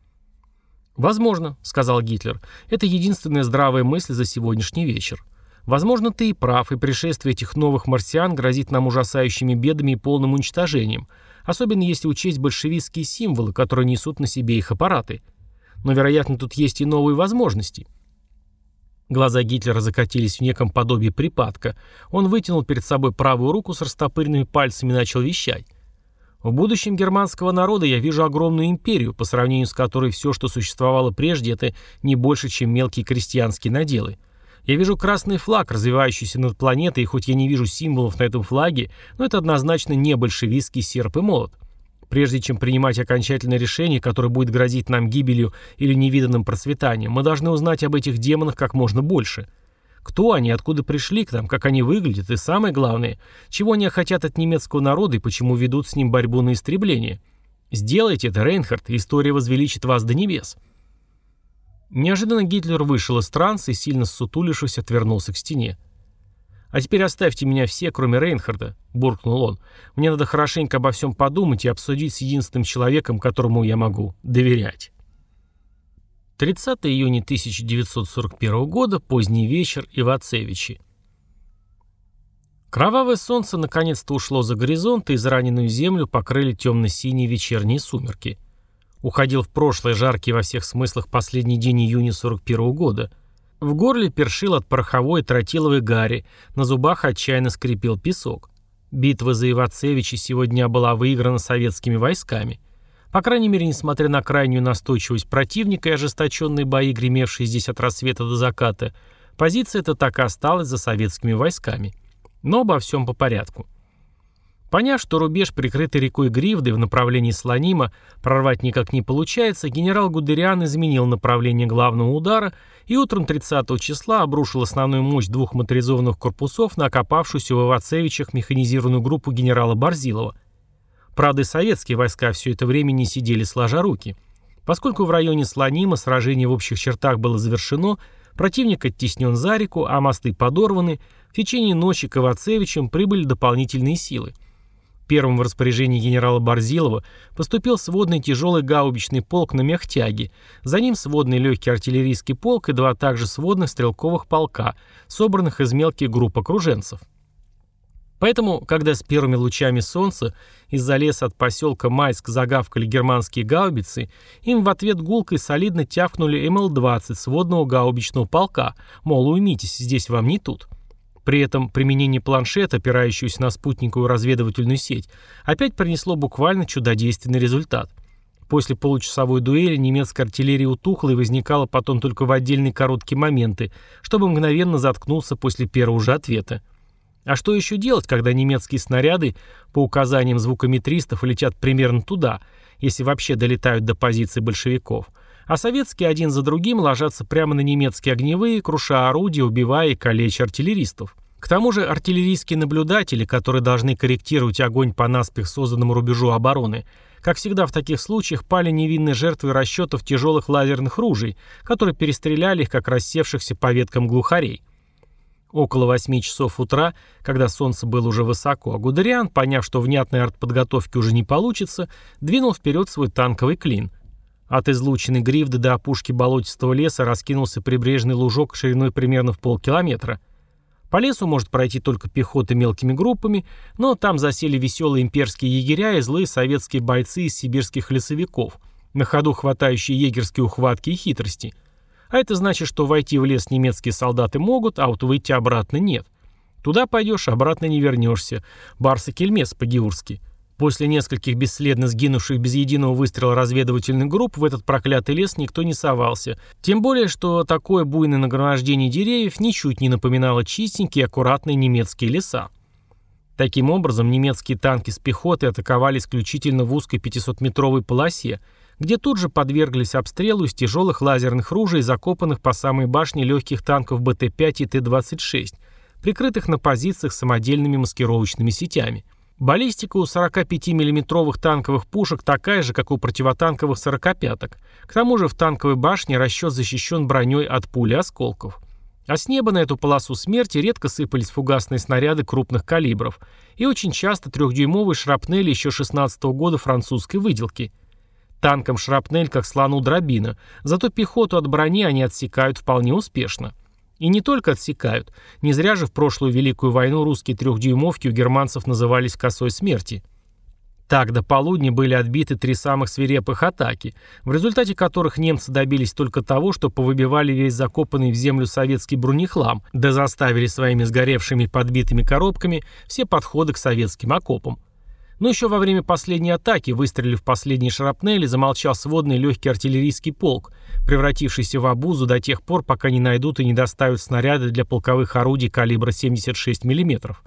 «Возможно», — сказал Гитлер, — «это единственная здравая мысль за сегодняшний вечер. Возможно, ты и прав, и пришествие этих новых марсиан грозит нам ужасающими бедами и полным уничтожением, особенно если учесть большевистские символы, которые несут на себе их аппараты. Но, вероятно, тут есть и новые возможности». Глаза Гитлера закатились в неком подобии припадка. Он вытянул перед собой правую руку с растопыренными пальцами и начал вещать. «В будущем германского народа я вижу огромную империю, по сравнению с которой все, что существовало прежде, это не больше, чем мелкие крестьянские наделы. Я вижу красный флаг, развивающийся над планетой, и хоть я не вижу символов на этом флаге, но это однозначно не большевистский серп и молот. Прежде чем принимать окончательное решение, которое будет грозить нам гибелью или невиданным процветанием, мы должны узнать об этих демонах как можно больше. Кто они, откуда пришли к нам, как они выглядят, и самое главное, чего они хотят от немецкого народа и почему ведут с ним борьбу на истребление. Сделайте это, Рейнхард, и история возвеличит вас до небес». Неожиданно Гитлер вышел из транса и, сильно ссутулившись, отвернулся к стене. «А теперь оставьте меня все, кроме Рейнхарда», — буркнул он. «Мне надо хорошенько обо всем подумать и обсудить с единственным человеком, которому я могу доверять». тридцатого июня тысяча девятьсот сорок первого года, поздний вечер, Ивацевичи. Кровавое солнце наконец-то ушло за горизонт, и израненную землю покрыли темно-синие вечерние сумерки. Уходил в прошлое жаркий во всех смыслах последний день июня сорок первого года. В горле першил от пороховой и тротиловой гари, на зубах отчаянно скрипел песок. Битва за Ивацевичи сегодня была выиграна советскими войсками. По крайней мере, несмотря на крайнюю настойчивость противника и ожесточенные бои, гремевшие здесь от рассвета до заката, позиция эта так и осталась за советскими войсками. Но обо всем по порядку. Поняв, что рубеж, прикрытый рекой Гривдой в направлении Слонима, прорвать никак не получается, генерал Гудериан изменил направление главного удара и утром тридцатого числа обрушил основную мощь двух моторизованных корпусов на окопавшуюся в Ивацевичах механизированную группу генерала Борзилова. Правда, и советские войска все это время не сидели сложа руки. Поскольку в районе Слонима сражение в общих чертах было завершено, противник оттеснен за реку, а мосты подорваны, в течение ночи к Ивацевичам прибыли дополнительные силы. Первым в распоряжении генерала Борзилова поступил сводный тяжелый гаубичный полк на мехтяге, за ним сводный легкий артиллерийский полк и два также сводных стрелковых полка, собранных из мелких групп окруженцев. Поэтому, когда с первыми лучами солнца из-за леса от поселка Майск загавкали германские гаубицы, им в ответ гулко и солидно тявкнули эм эл двадцать сводного гаубичного полка, мол, уймитесь, здесь вам не тут. При этом применение планшета, опирающегося на спутниковую разведывательную сеть, опять принесло буквально чудодейственный результат. После получасовой дуэли немецкая артиллерия утухла и возникала потом только в отдельные короткие моменты, чтобы мгновенно заткнуться после первого же ответа. А что еще делать, когда немецкие снаряды, по указаниям звукометристов, летят примерно туда, если вообще долетают до позиций большевиков, а советские один за другим ложатся прямо на немецкие огневые, круша орудия, убивая и калеча артиллеристов. К тому же артиллерийские наблюдатели, которые должны корректировать огонь по наспех созданному рубежу обороны, как всегда в таких случаях пали невинные жертвы расчетов тяжелых лазерных ружей, которые перестреляли их, как рассевшихся по веткам глухарей. Около восьми часов утра, когда солнце было уже высоко, Гудериан, поняв, что внятной артподготовки уже не получится, двинул вперед свой танковый клин. От излученной Гривды до опушки болотистого леса раскинулся прибрежный лужок шириной примерно в полкилометра. По лесу может пройти только пехота мелкими группами, но там засели веселые имперские егеря и злые советские бойцы из сибирских лесовиков, на ходу хватающие егерские ухватки и хитрости. А это значит, что войти в лес немецкие солдаты могут, а вот выйти обратно нет. Туда пойдешь, обратно не вернешься. Барса-кельмес по-геурски. После нескольких бесследно сгинувших без единого выстрела разведывательных групп в этот проклятый лес никто не совался. Тем более, что такое буйное нагромождение деревьев ничуть не напоминало чистенькие и аккуратные немецкие леса. Таким образом, немецкие танки с пехотой атаковали исключительно в узкой пятисотметровой полосе, где тут же подверглись обстрелу из тяжелых лазерных ружей, закопанных по самой башне легких танков бэ тэ пять и тэ двадцать шесть, прикрытых на позициях самодельными маскировочными сетями. Баллистика у сорокапятимиллиметровых танковых пушек такая же, как у противотанковых сорокопяток. К тому же в танковой башне расчет защищен броней от пули и осколков. А с неба на эту полосу смерти редко сыпались фугасные снаряды крупных калибров и очень часто трехдюймовые шрапнели еще шестнадцатого года французской выделки. Танкам шрапнель как слону дробина, зато пехоту от брони они отсекают вполне успешно. И не только отсекают. Не зря же в прошлую Великую войну русские трехдюймовки у германцев назывались «косой смерти». Так до полудня были отбиты три самых свирепых атаки, в результате которых немцы добились только того, что повыбивали весь закопанный в землю советский бронехлам, да заставили своими сгоревшими подбитыми коробками все подходы к советским окопам. Но еще во время последней атаки, выстрелив последние шрапнели, замолчал сводный легкий артиллерийский полк, превратившийся в обузу до тех пор, пока не найдут и не доставят снаряды для полковых орудий калибра семьдесят шесть миллиметров.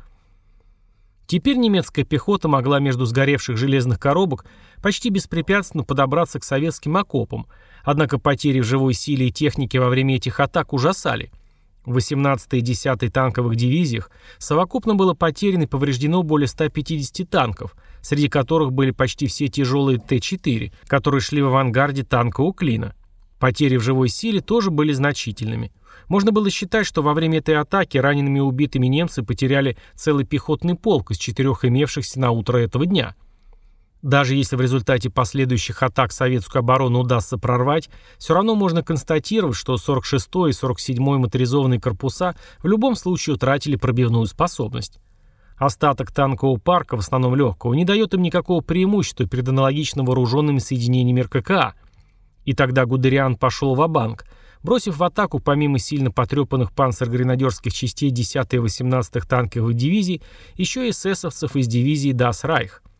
Теперь немецкая пехота могла между сгоревших железных коробок почти беспрепятственно подобраться к советским окопам, однако потери в живой силе и технике во время этих атак ужасали. В восемнадцатой и десятой танковых дивизиях совокупно было потеряно и повреждено более ста пятидесяти танков, среди которых были почти все тяжелые тэ четыре, которые шли в авангарде танкового клина. Потери в живой силе тоже были значительными. Можно было считать, что во время этой атаки ранеными и убитыми немцы потеряли целый пехотный полк из четырех имевшихся на утро этого дня. Даже если в результате последующих атак советскую оборону удастся прорвать, все равно можно констатировать, что сорок шестой и сорок седьмой моторизованные корпуса в любом случае утратили пробивную способность. Остаток танкового парка, в основном легкого, не дает им никакого преимущества перед аналогично вооруженными соединениями эр ка ка а. И тогда Гудериан пошел ва-банк, бросив в атаку помимо сильно потрепанных панцергренадерских частей десятой и восемнадцатой танковых дивизий еще и эсэсовцев из дивизии «Дас Райх».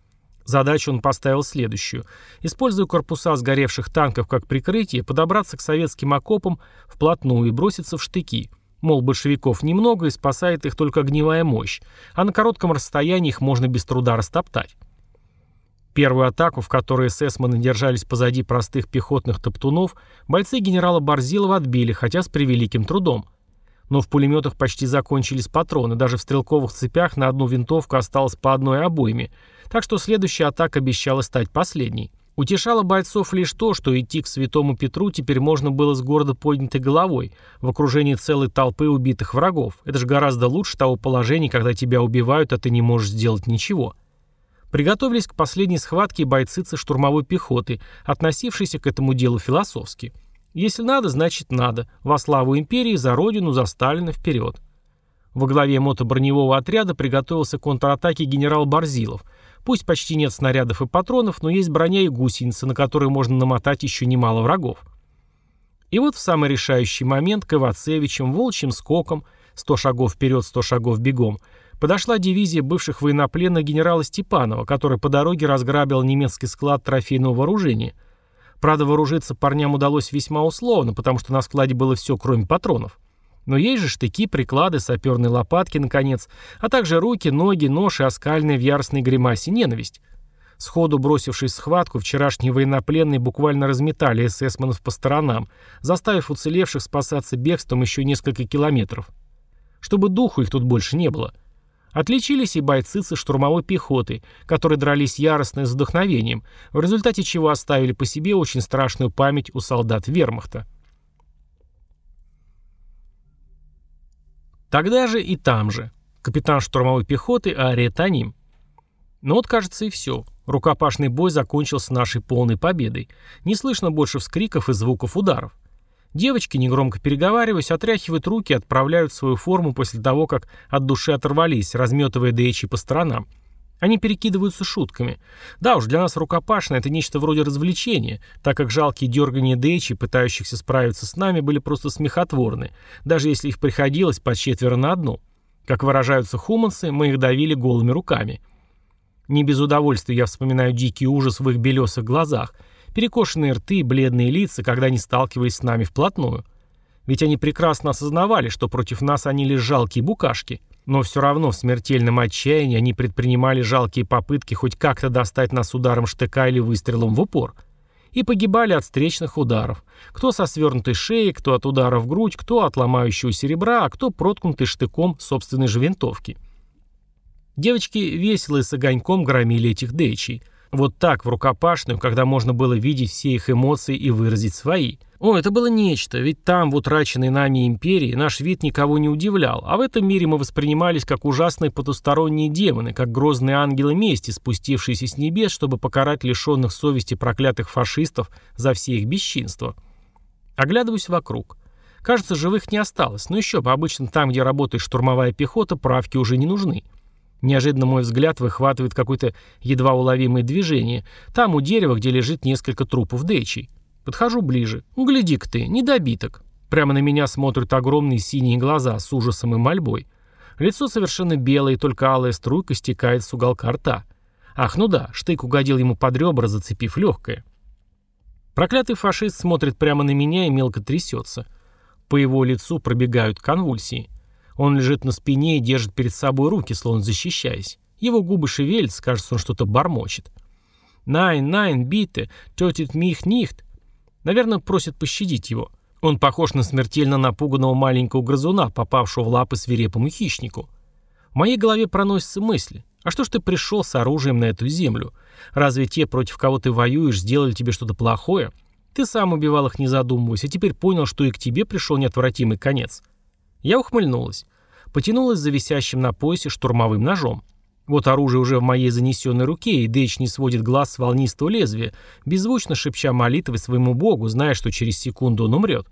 Задачу он поставил следующую. Используя корпуса сгоревших танков как прикрытие, подобраться к советским окопам вплотную и броситься в штыки. Мол, большевиков немного и спасает их только огневая мощь, а на коротком расстоянии их можно без труда растоптать. Первую атаку, в которой эсэсманы держались позади простых пехотных топтунов, бойцы генерала Борзилова отбили, хотя с превеликим трудом. Но в пулеметах почти закончились патроны, даже в стрелковых цепях на одну винтовку осталось по одной обойме, так что следующая атака обещала стать последней. Утешало бойцов лишь то, что идти к Святому Петру теперь можно было с гордо поднятой головой, в окружении целой толпы убитых врагов. Это же гораздо лучше того положения, когда тебя убивают, а ты не можешь сделать ничего. Приготовились к последней схватке бойцы штурмовой пехоты, относившиеся к этому делу философски. Если надо, значит надо. Во славу империи, за родину, за Сталина, вперед. Во главе мотоброневого отряда приготовился к контратаке генерал Борзилов. Пусть почти нет снарядов и патронов, но есть броня и гусеницы, на которые можно намотать еще немало врагов. И вот в самый решающий момент к Ивацевичам волчьим скоком, сто шагов вперед, сто шагов бегом, подошла дивизия бывших военнопленных генерала Степанова, который по дороге разграбил немецкий склад трофейного вооружения. Правда, вооружиться парням удалось весьма условно, потому что на складе было все, кроме патронов. Но есть же штыки, приклады, саперные лопатки, наконец, а также руки, ноги, нож и оскальная в яростной гримасе ненависть. Сходу бросившись в схватку, вчерашние военнопленные буквально разметали эсэсманов по сторонам, заставив уцелевших спасаться бегством еще несколько километров. Чтобы духу их тут больше не было. Отличились и бойцы со штурмовой пехоты, которые дрались яростно и с вдохновением, в результате чего оставили по себе очень страшную память у солдат вермахта. Тогда же и там же. Капитан штурмовой пехоты Ария Таним. Но вот, кажется, и все. Рукопашный бой закончился нашей полной победой. Не слышно больше вскриков и звуков ударов. Девочки, негромко переговариваясь, отряхивают руки и отправляют свою форму после того, как от души оторвались, разметывая дэичи по сторонам. Они перекидываются шутками. Да уж, для нас рукопашное — это нечто вроде развлечения, так как жалкие дергания дэичи, пытающихся справиться с нами, были просто смехотворны, даже если их приходилось по четверо на одну. Как выражаются хуманцы, мы их давили голыми руками. Не без удовольствия я вспоминаю дикий ужас в их белесых глазах, перекошенные рты, бледные лица, когда они сталкивались с нами вплотную. Ведь они прекрасно осознавали, что против нас они лишь жалкие букашки. Но все равно в смертельном отчаянии они предпринимали жалкие попытки хоть как-то достать нас ударом штыка или выстрелом в упор. И погибали от встречных ударов. Кто со свернутой шеей, кто от удара в грудь, кто от ломающегося ребра, а кто проткнутый штыком собственной же винтовки. Девочки весело и с огоньком громили этих дэичей. Вот так, в рукопашную, когда можно было видеть все их эмоции и выразить свои. О, это было нечто, ведь там, в утраченной нами империи, наш вид никого не удивлял, а в этом мире мы воспринимались как ужасные потусторонние демоны, как грозные ангелы мести, спустившиеся с небес, чтобы покарать лишенных совести проклятых фашистов за все их бесчинства. Оглядываюсь вокруг. Кажется, живых не осталось, но еще бы, обычно там, где работает штурмовая пехота, правки уже не нужны. Неожиданно мой взгляд выхватывает какое-то едва уловимое движение. Там у дерева, где лежит несколько трупов дэичей. Подхожу ближе. Гляди-ка ты, недобиток. Прямо на меня смотрят огромные синие глаза с ужасом и мольбой. Лицо совершенно белое, и только алая струйка стекает с уголка рта. Ах, ну да, штык угодил ему под ребра, зацепив легкое. Проклятый фашист смотрит прямо на меня и мелко трясется. По его лицу пробегают конвульсии. Он лежит на спине и держит перед собой руки, словно защищаясь. Его губы шевелятся, кажется, он что-то бормочет. «Найн, найн, бите, тетит мих нихт». Наверное, просит пощадить его. Он похож на смертельно напуганного маленького грызуна, попавшего в лапы свирепому хищнику. В моей голове проносятся мысли. А что ж ты пришел с оружием на эту землю? Разве те, против кого ты воюешь, сделали тебе что-то плохое? Ты сам убивал их, не задумываясь, а теперь понял, что и к тебе пришел неотвратимый конец. Я ухмыльнулась. Потянулась за висящим на поясе штурмовым ножом. Вот оружие уже в моей занесенной руке, и дэич не сводит глаз с волнистого лезвия, беззвучно шепча молитвы своему богу, зная, что через секунду он умрет.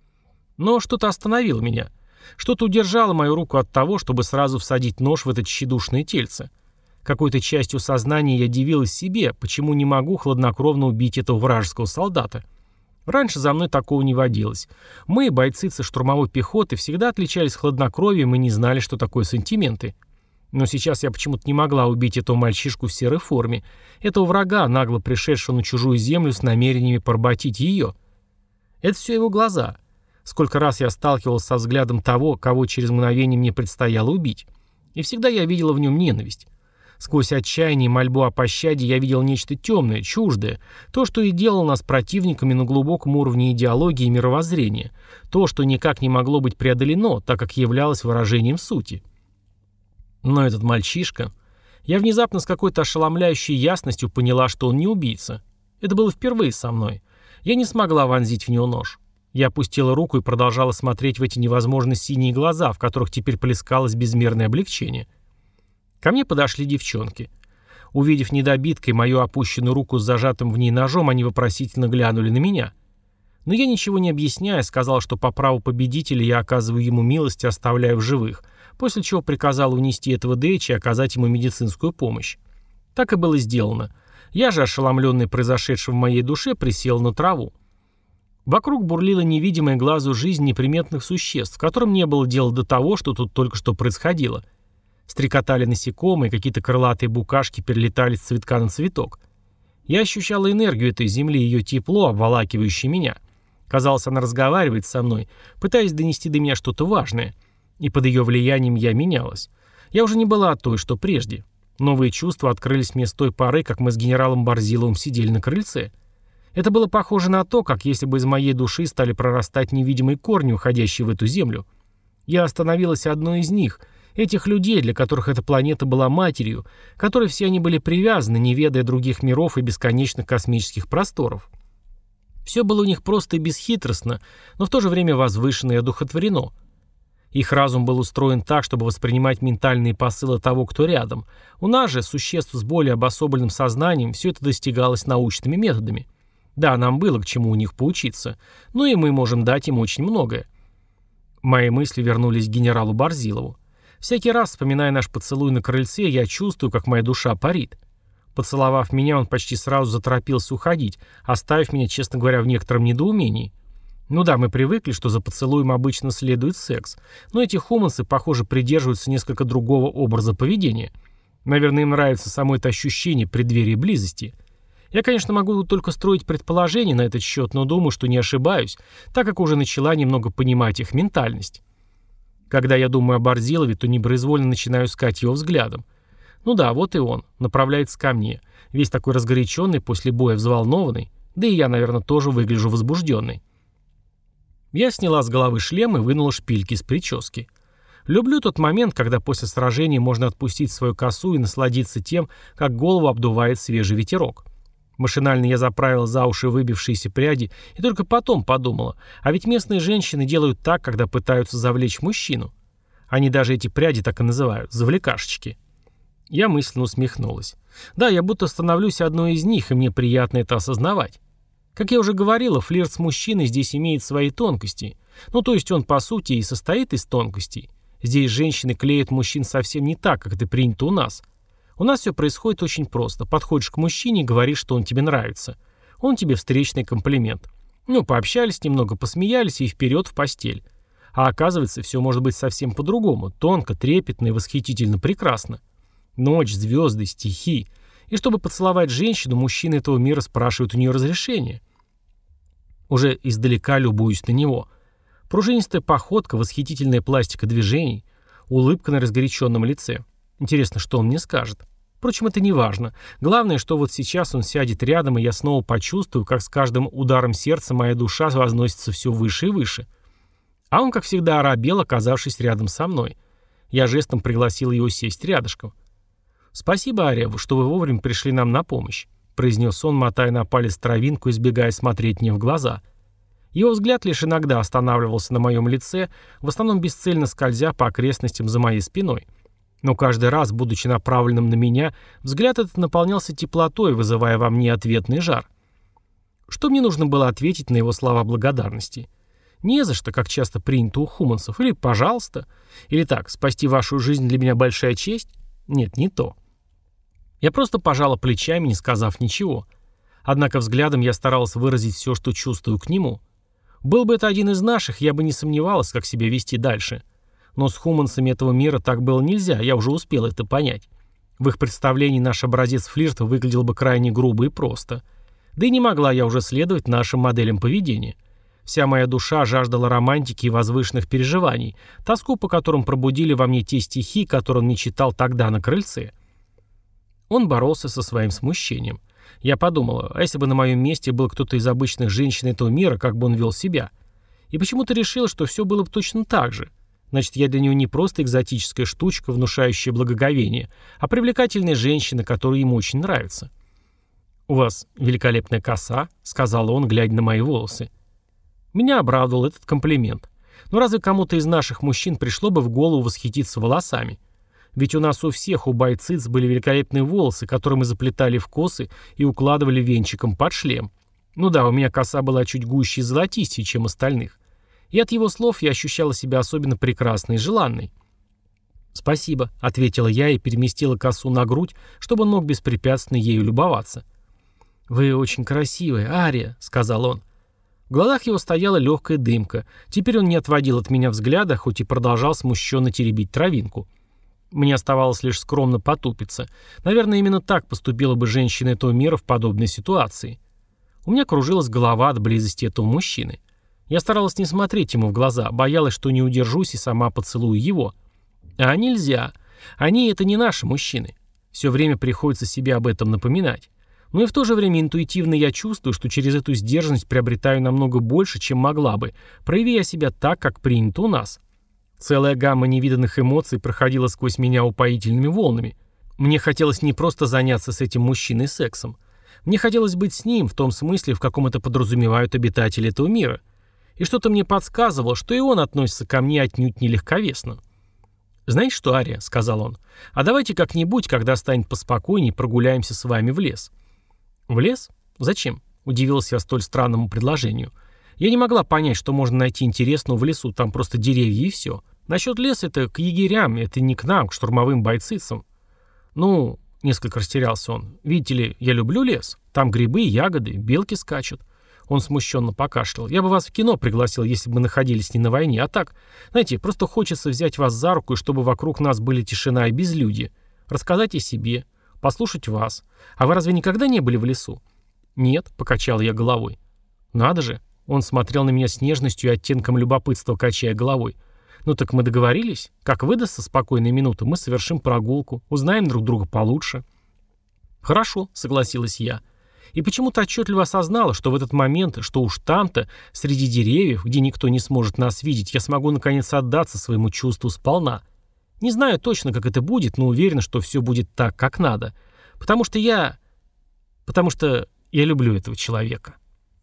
Но что-то остановило меня. Что-то удержало мою руку от того, чтобы сразу всадить нож в это тщедушное тельце. Какой-то частью сознания я дивилась себе, почему не могу хладнокровно убить этого вражеского солдата. Раньше за мной такого не водилось. Мы, бойцы со штурмовой пехоты, всегда отличались хладнокровием и не знали, что такое сантименты. Но сейчас я почему-то не могла убить этого мальчишку в серой форме, этого врага, нагло пришедшего на чужую землю с намерениями поработить ее. Это все его глаза. Сколько раз я сталкивался со взглядом того, кого через мгновение мне предстояло убить. И всегда я видела в нем ненависть. Сквозь отчаяние и мольбу о пощаде я видел нечто темное, чуждое, то, что и делало нас противниками на глубоком уровне идеологии и мировоззрения, то, что никак не могло быть преодолено, так как являлось выражением сути. Но этот мальчишка... Я внезапно с какой-то ошеломляющей ясностью поняла, что он не убийца. Это было впервые со мной. Я не смогла вонзить в него нож. Я опустила руку и продолжала смотреть в эти невозможно синие глаза, в которых теперь плескалось безмерное облегчение. Ко мне подошли девчонки. Увидев недобиткой мою опущенную руку с зажатым в ней ножом, они вопросительно глянули на меня. Но я, ничего не объясняя, сказал, что по праву победителя я оказываю ему милость и оставляю в живых, после чего приказал унести этого Дэйча и оказать ему медицинскую помощь. Так и было сделано. Я же, ошеломленный произошедшим в моей душе, присел на траву. Вокруг бурлила невидимая глазу жизнь неприметных существ, которым не было дела до того, что тут только что происходило. Стрекотали насекомые, какие-то крылатые букашки перелетали с цветка на цветок. Я ощущал энергию этой земли, ее тепло, обволакивающее меня. Казалось, она разговаривает со мной, пытаясь донести до меня что-то важное. И под ее влиянием я менялась. Я уже не была той, что прежде. Новые чувства открылись мне с той поры, как мы с генералом Борзиловым сидели на крыльце. Это было похоже на то, как если бы из моей души стали прорастать невидимые корни, уходящие в эту землю. Я становилась одной из них, этих людей, для которых эта планета была матерью, которой все они были привязаны, не ведая других миров и бесконечных космических просторов. Все было у них просто и бесхитростно, но в то же время возвышенно и одухотворено. Их разум был устроен так, чтобы воспринимать ментальные посылы того, кто рядом. У нас же, существ с более обособленным сознанием, все это достигалось научными методами. Да, нам было к чему у них поучиться, но и мы можем дать им очень многое. Мои мысли вернулись к генералу Борзилову. Всякий раз, вспоминая наш поцелуй на крыльце, я чувствую, как моя душа парит. Поцеловав меня, он почти сразу заторопился уходить, оставив меня, честно говоря, в некотором недоумении. Ну да, мы привыкли, что за поцелуем обычно следует секс, но эти хуманцы, похоже, придерживаются несколько другого образа поведения. Наверное, им нравится само это ощущение преддверия близости. Я, конечно, могу только строить предположения на этот счет, но думаю, что не ошибаюсь, так как уже начала немного понимать их ментальность. Когда я думаю о Борзилове, то непроизвольно начинаю искать его взглядом. Ну да, вот и он, направляется ко мне, весь такой разгоряченный, после боя взволнованный, да и я, наверное, тоже выгляжу возбужденный. Я сняла с головы шлем и вынула шпильки с прически. Люблю тот момент, когда после сражения можно отпустить свою косу и насладиться тем, как голову обдувает свежий ветерок. Машинально я заправила за уши выбившиеся пряди и только потом подумала, а ведь местные женщины делают так, когда пытаются завлечь мужчину. Они даже эти пряди так и называют – завлекашечки. Я мысленно усмехнулась. Да, я будто становлюсь одной из них, и мне приятно это осознавать. Как я уже говорила, флирт с мужчиной здесь имеет свои тонкости. Ну, то есть он, по сути, и состоит из тонкостей. Здесь женщины клеят мужчин совсем не так, как это принято у нас. У нас все происходит очень просто. Подходишь к мужчине и говоришь, что он тебе нравится. Он тебе встречный комплимент. Ну, пообщались немного, посмеялись и вперед в постель. А оказывается, все может быть совсем по-другому. Тонко, трепетно и восхитительно прекрасно. Ночь, звезды, стихи. И чтобы поцеловать женщину, мужчины этого мира спрашивают у нее разрешение. Уже издалека любуюсь на него. Пружинистая походка, восхитительная пластика движений, улыбка на разгоряченном лице. Интересно, что он мне скажет. Впрочем, это не важно. Главное, что вот сейчас он сядет рядом, и я снова почувствую, как с каждым ударом сердца моя душа возносится все выше и выше. А он, как всегда, оробел, оказавшись рядом со мной. Я жестом пригласил его сесть рядышком. «Спасибо, Ария, что вы вовремя пришли нам на помощь», произнес он, мотая на палец травинку, избегая смотреть мне в глаза. Его взгляд лишь иногда останавливался на моем лице, в основном бесцельно скользя по окрестностям за моей спиной. Но каждый раз, будучи направленным на меня, взгляд этот наполнялся теплотой, вызывая во мне ответный жар. Что мне нужно было ответить на его слова благодарности? Не за что, как часто принято у хуманцев, или «пожалуйста», или так «спасти вашу жизнь для меня большая честь». Нет, не то. Я просто пожала плечами, не сказав ничего. Однако взглядом я старалась выразить все, что чувствую к нему. Был бы это один из наших, я бы не сомневалась, как себя вести дальше. Но с хумансами этого мира так было нельзя, я уже успел это понять. В их представлении наш образец флирта выглядел бы крайне грубо и просто. Да и не могла я уже следовать нашим моделям поведения. Вся моя душа жаждала романтики и возвышенных переживаний, тоску по которым пробудили во мне те стихи, которые он не читал тогда на крыльце. Он боролся со своим смущением. Я подумала, а если бы на моем месте был кто-то из обычных женщин этого мира, как бы он вел себя? И почему-то решила, что все было бы точно так же. Значит, я для него не просто экзотическая штучка, внушающая благоговение, а привлекательная женщина, которая ему очень нравится. «У вас великолепная коса», — сказал он, глядя на мои волосы. Меня обрадовал этот комплимент. Но разве кому-то из наших мужчин пришло бы в голову восхититься волосами? Ведь у нас у всех, у бойциц, были великолепные волосы, которые мы заплетали в косы и укладывали венчиком под шлем. Ну да, у меня коса была чуть гуще и золотистее, чем остальных. И от его слов я ощущала себя особенно прекрасной и желанной. «Спасибо», — ответила я и переместила косу на грудь, чтобы он мог беспрепятственно ею любоваться. «Вы очень красивая, Ария», — сказал он. В глазах его стояла легкая дымка. Теперь он не отводил от меня взгляда, хоть и продолжал смущенно теребить травинку. Мне оставалось лишь скромно потупиться. Наверное, именно так поступила бы женщина этого мира в подобной ситуации. У меня кружилась голова от близости этого мужчины. Я старалась не смотреть ему в глаза, боялась, что не удержусь и сама поцелую его. А нельзя. Они — это не наши мужчины. Все время приходится себе об этом напоминать. Но и в то же время интуитивно я чувствую, что через эту сдержанность приобретаю намного больше, чем могла бы, прояви я себя так, как принято у нас. Целая гамма невиданных эмоций проходила сквозь меня упоительными волнами. Мне хотелось не просто заняться с этим мужчиной сексом. Мне хотелось быть с ним в том смысле, в каком это подразумевают обитатели этого мира. И что-то мне подсказывало, что и он относится ко мне отнюдь не легковесно. «Знаете что, Ария?» — сказал он. «А давайте как-нибудь, когда станет поспокойней, прогуляемся с вами в лес». «В лес? Зачем?» — удивился я столь странному предложению. Я не могла понять, что можно найти интересного в лесу, там просто деревья и все. Насчет леса — это к егерям, это не к нам, к штурмовым бойцицам. «Ну...» — несколько растерялся он. «Видите ли, я люблю лес. Там грибы, ягоды, белки скачут». Он смущенно покашлял. «Я бы вас в кино пригласил, если бы мы находились не на войне. А так, знаете, просто хочется взять вас за руку, и чтобы вокруг нас были тишина и безлюдье. Рассказать о себе, послушать вас. А вы разве никогда не были в лесу?» «Нет», — покачал я головой. «Надо же». Он смотрел на меня с нежностью и оттенком любопытства, качая головой. «Ну так мы договорились? Как выдастся спокойная минута, мы совершим прогулку, узнаем друг друга получше». «Хорошо», — согласилась я. И почему-то отчетливо осознала, что в этот момент, что уж там-то, среди деревьев, где никто не сможет нас видеть, я смогу наконец отдаться своему чувству сполна. Не знаю точно, как это будет, но уверена, что все будет так, как надо. Потому что я... Потому что я люблю этого человека.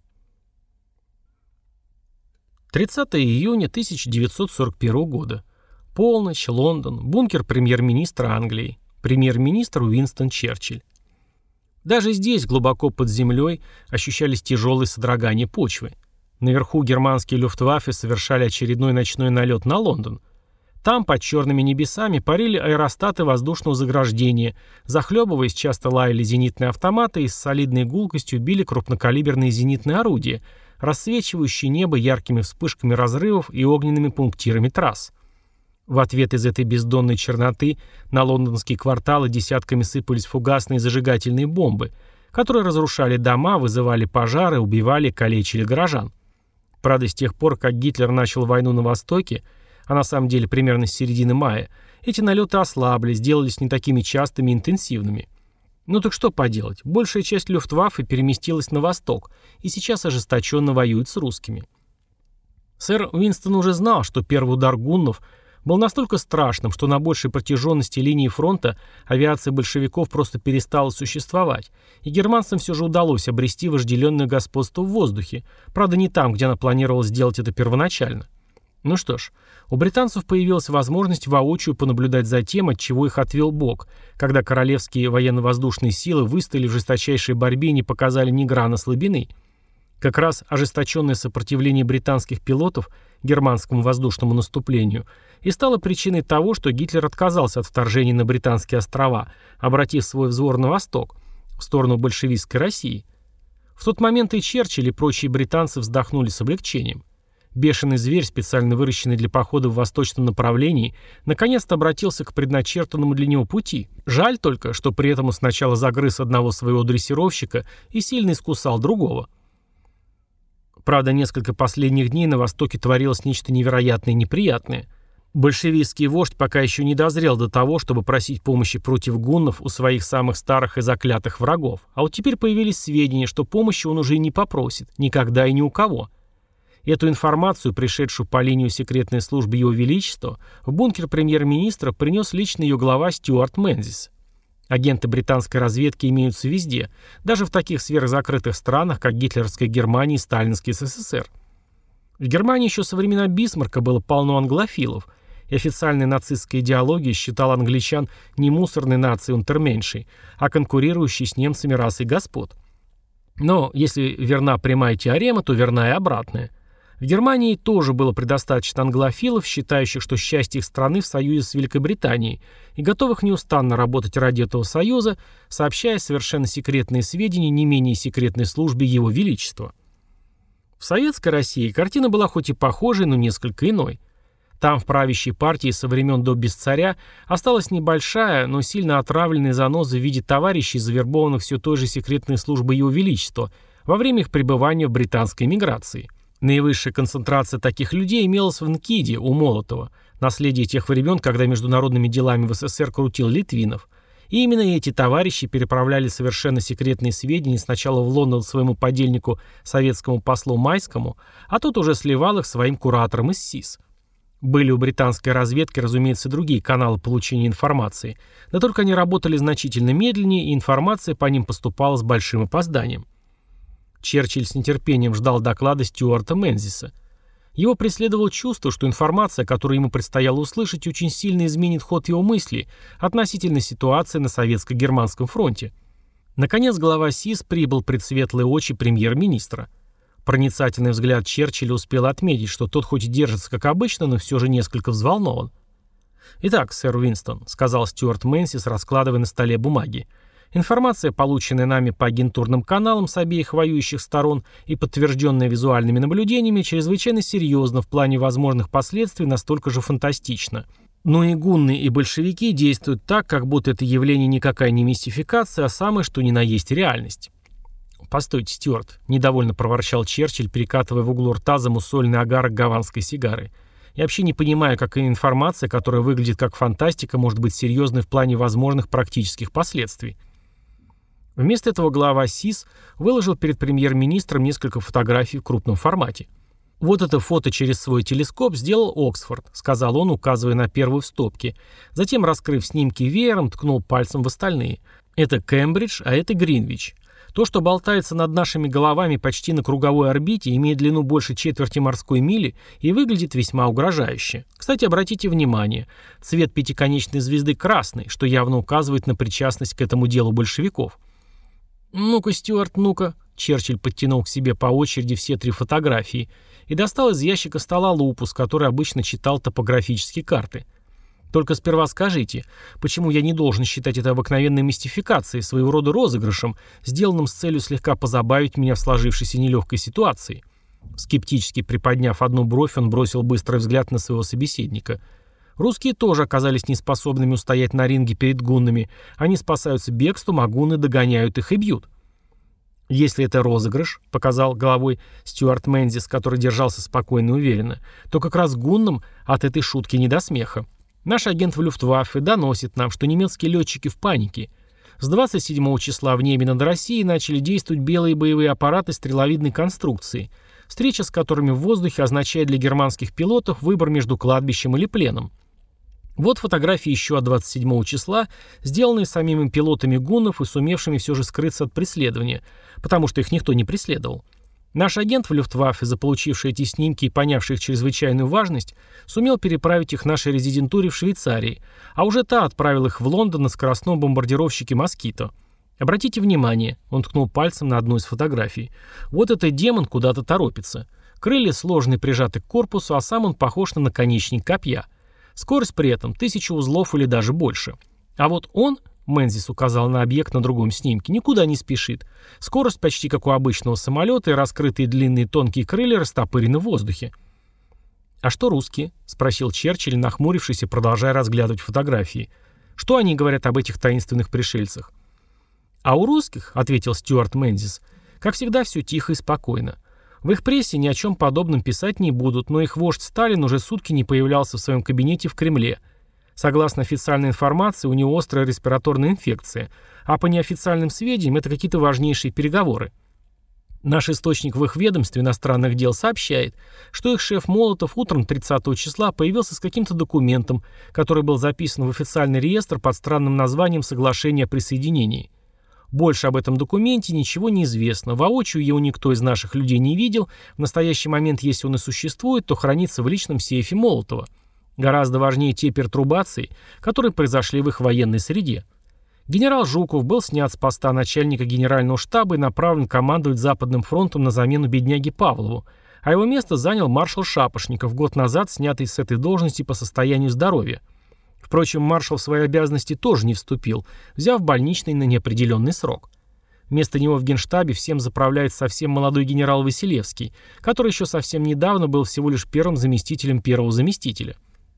тридцатого июня тысяча девятьсот сорок первого года. Полночь, Лондон, бункер премьер-министра Англии. Премьер-министр Уинстон Черчилль. Даже здесь, глубоко под землей, ощущались тяжелые содрогания почвы. Наверху германские люфтваффе совершали очередной ночной налет на Лондон. Там, под черными небесами, парили аэростаты воздушного заграждения, захлебываясь, часто лаяли зенитные автоматы и с солидной гулкостью били крупнокалиберные зенитные орудия, рассвечивающие небо яркими вспышками разрывов и огненными пунктирами трасс. В ответ из этой бездонной черноты на лондонские кварталы десятками сыпались фугасные зажигательные бомбы, которые разрушали дома, вызывали пожары, убивали, калечили горожан. Правда, с тех пор, как Гитлер начал войну на Востоке, а на самом деле примерно с середины мая, эти налеты ослабли, сделались не такими частыми и интенсивными. Ну так что поделать, большая часть Люфтваффе переместилась на восток и сейчас ожесточенно воюет с русскими. Сэр Уинстон уже знал, что первый удар гуннов был настолько страшным, что на большей протяженности линии фронта авиация большевиков просто перестала существовать, и германцам все же удалось обрести вожделенное господство в воздухе, правда не там, где она планировала сделать это первоначально. Ну что ж, у британцев появилась возможность воочию понаблюдать за тем, от чего их отвел Бог, когда королевские военно-воздушные силы выстояли в жесточайшей борьбе и не показали ни грана слабины. Как раз ожесточенное сопротивление британских пилотов германскому воздушному наступлению и стало причиной того, что Гитлер отказался от вторжения на Британские острова, обратив свой взор на восток, в сторону большевистской России. В тот момент и Черчилль, и прочие британцы вздохнули с облегчением. Бешеный зверь, специально выращенный для похода в восточном направлении, наконец-то обратился к предначертанному для него пути. Жаль только, что при этом он сначала загрыз одного своего дрессировщика и сильно искусал другого. Правда, несколько последних дней на Востоке творилось нечто невероятное и неприятное. Большевистский вождь пока еще не дозрел до того, чтобы просить помощи против гуннов у своих самых старых и заклятых врагов. А вот теперь появились сведения, что помощи он уже и не попросит. Никогда и ни у кого. Эту информацию, пришедшую по линию секретной службы Его Величества, в бункер премьер-министра принес лично ее глава Стюарт Мензис. Агенты британской разведки имеются везде, даже в таких сверхзакрытых странах, как гитлеровская Германия и сталинский СССР. В Германии еще со времен Бисмарка было полно англофилов, и официальная нацистская идеология считала англичан не мусорной нацией унтерменшей, а конкурирующей с немцами расой господ. Но если верна прямая теорема, то верна и обратная. В Германии тоже было предостаточно англофилов, считающих, что счастье их страны в союзе с Великобританией, и готовых неустанно работать ради этого союза, сообщая совершенно секретные сведения не менее секретной службе Его Величества. В советской России картина была хоть и похожей, но несколько иной. Там в правящей партии со времен до Бесцаря осталась небольшая, но сильно отравленная заноза в виде товарищей, завербованных все той же секретной службой Его Величества во время их пребывания в британской эмиграции. Наивысшая концентрация таких людей имелась в НКИДе у Молотова, наследие тех времен, когда международными делами в СССР крутил Литвинов. И именно эти товарищи переправляли совершенно секретные сведения сначала в Лондон своему подельнику, советскому послу Майскому, а тот уже сливал их своим кураторам из СИС. Были у британской разведки, разумеется, другие каналы получения информации, да только они работали значительно медленнее, и информация по ним поступала с большим опозданием. Черчилль с нетерпением ждал доклада Стюарта Мензиса. Его преследовало чувство, что информация, которую ему предстояло услышать, очень сильно изменит ход его мыслей относительно ситуации на советско-германском фронте. Наконец глава СИС прибыл пред светлые очи премьер-министра. Проницательный взгляд Черчилля успел отметить, что тот хоть и держится как обычно, но все же несколько взволнован. «Итак, сэр Уинстон», — сказал Стюарт Мензис, раскладывая на столе бумаги, «информация, полученная нами по агентурным каналам с обеих воюющих сторон и подтвержденная визуальными наблюдениями, чрезвычайно серьезна в плане возможных последствий, настолько же фантастична. Но и гунны, и большевики действуют так, как будто это явление никакая не мистификация, а самое что ни на есть реальность». «Постойте, Стюарт», — недовольно проворчал Черчилль, перекатывая в углу рта замусольный огарок гаванской сигары. «Я вообще не понимаю, как информация, которая выглядит как фантастика, может быть серьезной в плане возможных практических последствий». Вместо этого глава СИС выложил перед премьер-министром несколько фотографий в крупном формате. «Вот это фото через свой телескоп сделал Оксфорд», — сказал он, указывая на первую в стопке. Затем, раскрыв снимки веером, ткнул пальцем в остальные. «Это Кембридж, а это Гринвич. То, что болтается над нашими головами почти на круговой орбите, имеет длину больше четверти морской мили и выглядит весьма угрожающе. Кстати, обратите внимание, цвет пятиконечной звезды красный, что явно указывает на причастность к этому делу большевиков». «Ну-ка, Стюарт, ну-ка». Черчилль подтянул к себе по очереди все три фотографии и достал из ящика стола лупу, с которой обычно читал топографические карты. «Только сперва скажите, почему я не должен считать это обыкновенной мистификацией, своего рода розыгрышем, сделанным с целью слегка позабавить меня в сложившейся нелегкой ситуации?» Скептически приподняв одну бровь, он бросил быстрый взгляд на своего собеседника. «Русские тоже оказались неспособными устоять на ринге перед гуннами. Они спасаются бегством, а гунны догоняют их и бьют». «Если это розыгрыш», — показал головой Стюарт Мензис, который держался спокойно и уверенно, то как раз гуннам от этой шутки не до смеха. Наш агент в Люфтваффе доносит нам, что немецкие летчики в панике. С двадцать седьмого числа в небе над Россией начали действовать белые боевые аппараты стреловидной конструкции, встреча с которыми в воздухе означает для германских пилотов выбор между кладбищем или пленом. Вот фотографии еще от двадцать седьмого числа, сделанные самими пилотами гуннов и сумевшими все же скрыться от преследования, потому что их никто не преследовал. Наш агент в Люфтваффе, заполучивший эти снимки и понявший их чрезвычайную важность, сумел переправить их нашей резидентуре в Швейцарии, а уже та отправил их в Лондон на скоростном бомбардировщике «Москито». Обратите внимание, он ткнул пальцем на одну из фотографий. Вот этот демон куда-то торопится. Крылья сложные, прижаты к корпусу, а сам он похож на наконечник копья. Скорость при этом тысяча узлов или даже больше. А вот он... Мензис указал на объект на другом снимке. «Никуда не спешит. Скорость почти как у обычного самолета, и раскрытые длинные тонкие крылья растопырены в воздухе». «А что русские?» — спросил Черчилль, нахмурившись и продолжая разглядывать фотографии. «Что они говорят об этих таинственных пришельцах?» «А у русских, — ответил Стюарт Мензис, — как всегда все тихо и спокойно. В их прессе ни о чем подобном писать не будут, но их вождь Сталин уже сутки не появлялся в своем кабинете в Кремле. Согласно официальной информации, у него острая респираторная инфекция, а по неофициальным сведениям это какие-то важнейшие переговоры. Наш источник в их ведомстве иностранных дел сообщает, что их шеф Молотов утром тридцатого числа появился с каким-то документом, который был записан в официальный реестр под странным названием «Соглашение о присоединении». Больше об этом документе ничего не известно, воочию его никто из наших людей не видел, в настоящий момент, если он и существует, то хранится в личном сейфе Молотова. Гораздо важнее те пертурбации, которые произошли в их военной среде. Генерал Жуков был снят с поста начальника генерального штаба и направлен командовать Западным фронтом на замену бедняге Павлову, а его место занял маршал Шапошников, год назад снятый с этой должности по состоянию здоровья. Впрочем, маршал в свои обязанности тоже не вступил, взяв больничный на неопределенный срок. Вместо него в Генштабе всем заправляет совсем молодой генерал Василевский, который еще совсем недавно был всего лишь первым заместителем первого заместителя.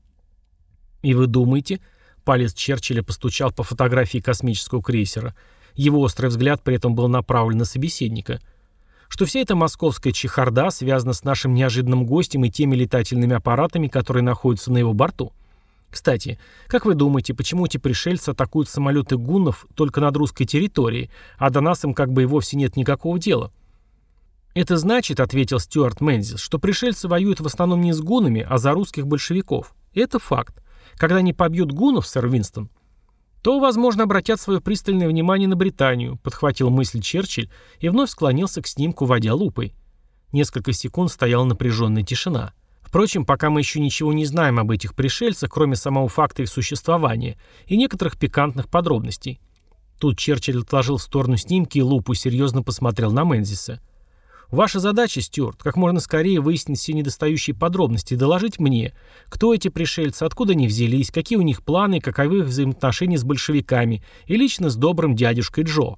«И вы думаете...» — палец Черчилля постучал по фотографии космического крейсера. Его острый взгляд при этом был направлен на собеседника. «Что вся эта московская чехарда связана с нашим неожиданным гостем и теми летательными аппаратами, которые находятся на его борту? Кстати, как вы думаете, почему эти пришельцы атакуют самолеты гуннов только над русской территорией, а до нас им как бы и вовсе нет никакого дела?» «Это значит, — ответил Стюарт Мензис, — что пришельцы воюют в основном не с гуннами, а за русских большевиков. Это факт. Когда они побьют гуннов, сэр Винстон, то, возможно, обратят свое пристальное внимание на Британию», — подхватил мысль Черчилль и вновь склонился к снимку, водя лупой. Несколько секунд стояла напряженная тишина. Впрочем, пока мы еще ничего не знаем об этих пришельцах, кроме самого факта их существования и некоторых пикантных подробностей. Тут Черчилль отложил в сторону снимки и лупу серьезно посмотрел на Мензиса. «Ваша задача, Стюарт, как можно скорее выяснить все недостающие подробности и доложить мне, кто эти пришельцы, откуда они взялись, какие у них планы и каковы их взаимоотношения с большевиками и лично с добрым дядюшкой Джо».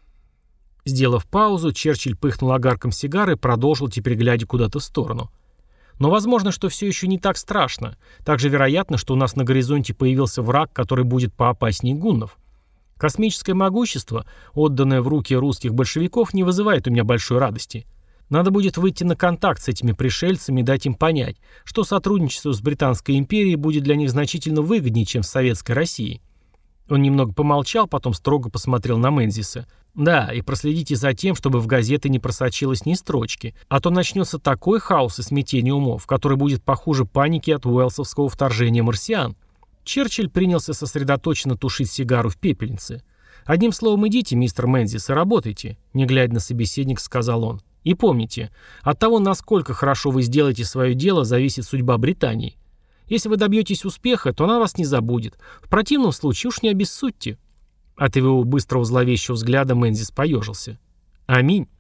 Сделав паузу, Черчилль пыхнул огарком сигары и продолжил, теперь глядя куда-то в сторону. «Но возможно, что все еще не так страшно. Также вероятно, что у нас на горизонте появился враг, который будет поопаснее гуннов. Космическое могущество, отданное в руки русских большевиков, не вызывает у меня большой радости. Надо будет выйти на контакт с этими пришельцами и дать им понять, что сотрудничество с Британской империей будет для них значительно выгоднее, чем с Советской Россией». Он немного помолчал, потом строго посмотрел на Мензиса. «Да, и проследите за тем, чтобы в газеты не просочилось ни строчки, а то начнется такой хаос и смятение умов, который будет похуже паники от уэлсовского вторжения марсиан». Черчилль принялся сосредоточенно тушить сигару в пепельнице. «Одним словом, идите, мистер Мензис, и работайте», — не глядя на собеседника, сказал он. «И помните, от того, насколько хорошо вы сделаете свое дело, зависит судьба Британии. Если вы добьетесь успеха, то она вас не забудет. В противном случае уж не обессудьте». От его быстрого зловещего взгляда Мензис поежился. «Аминь».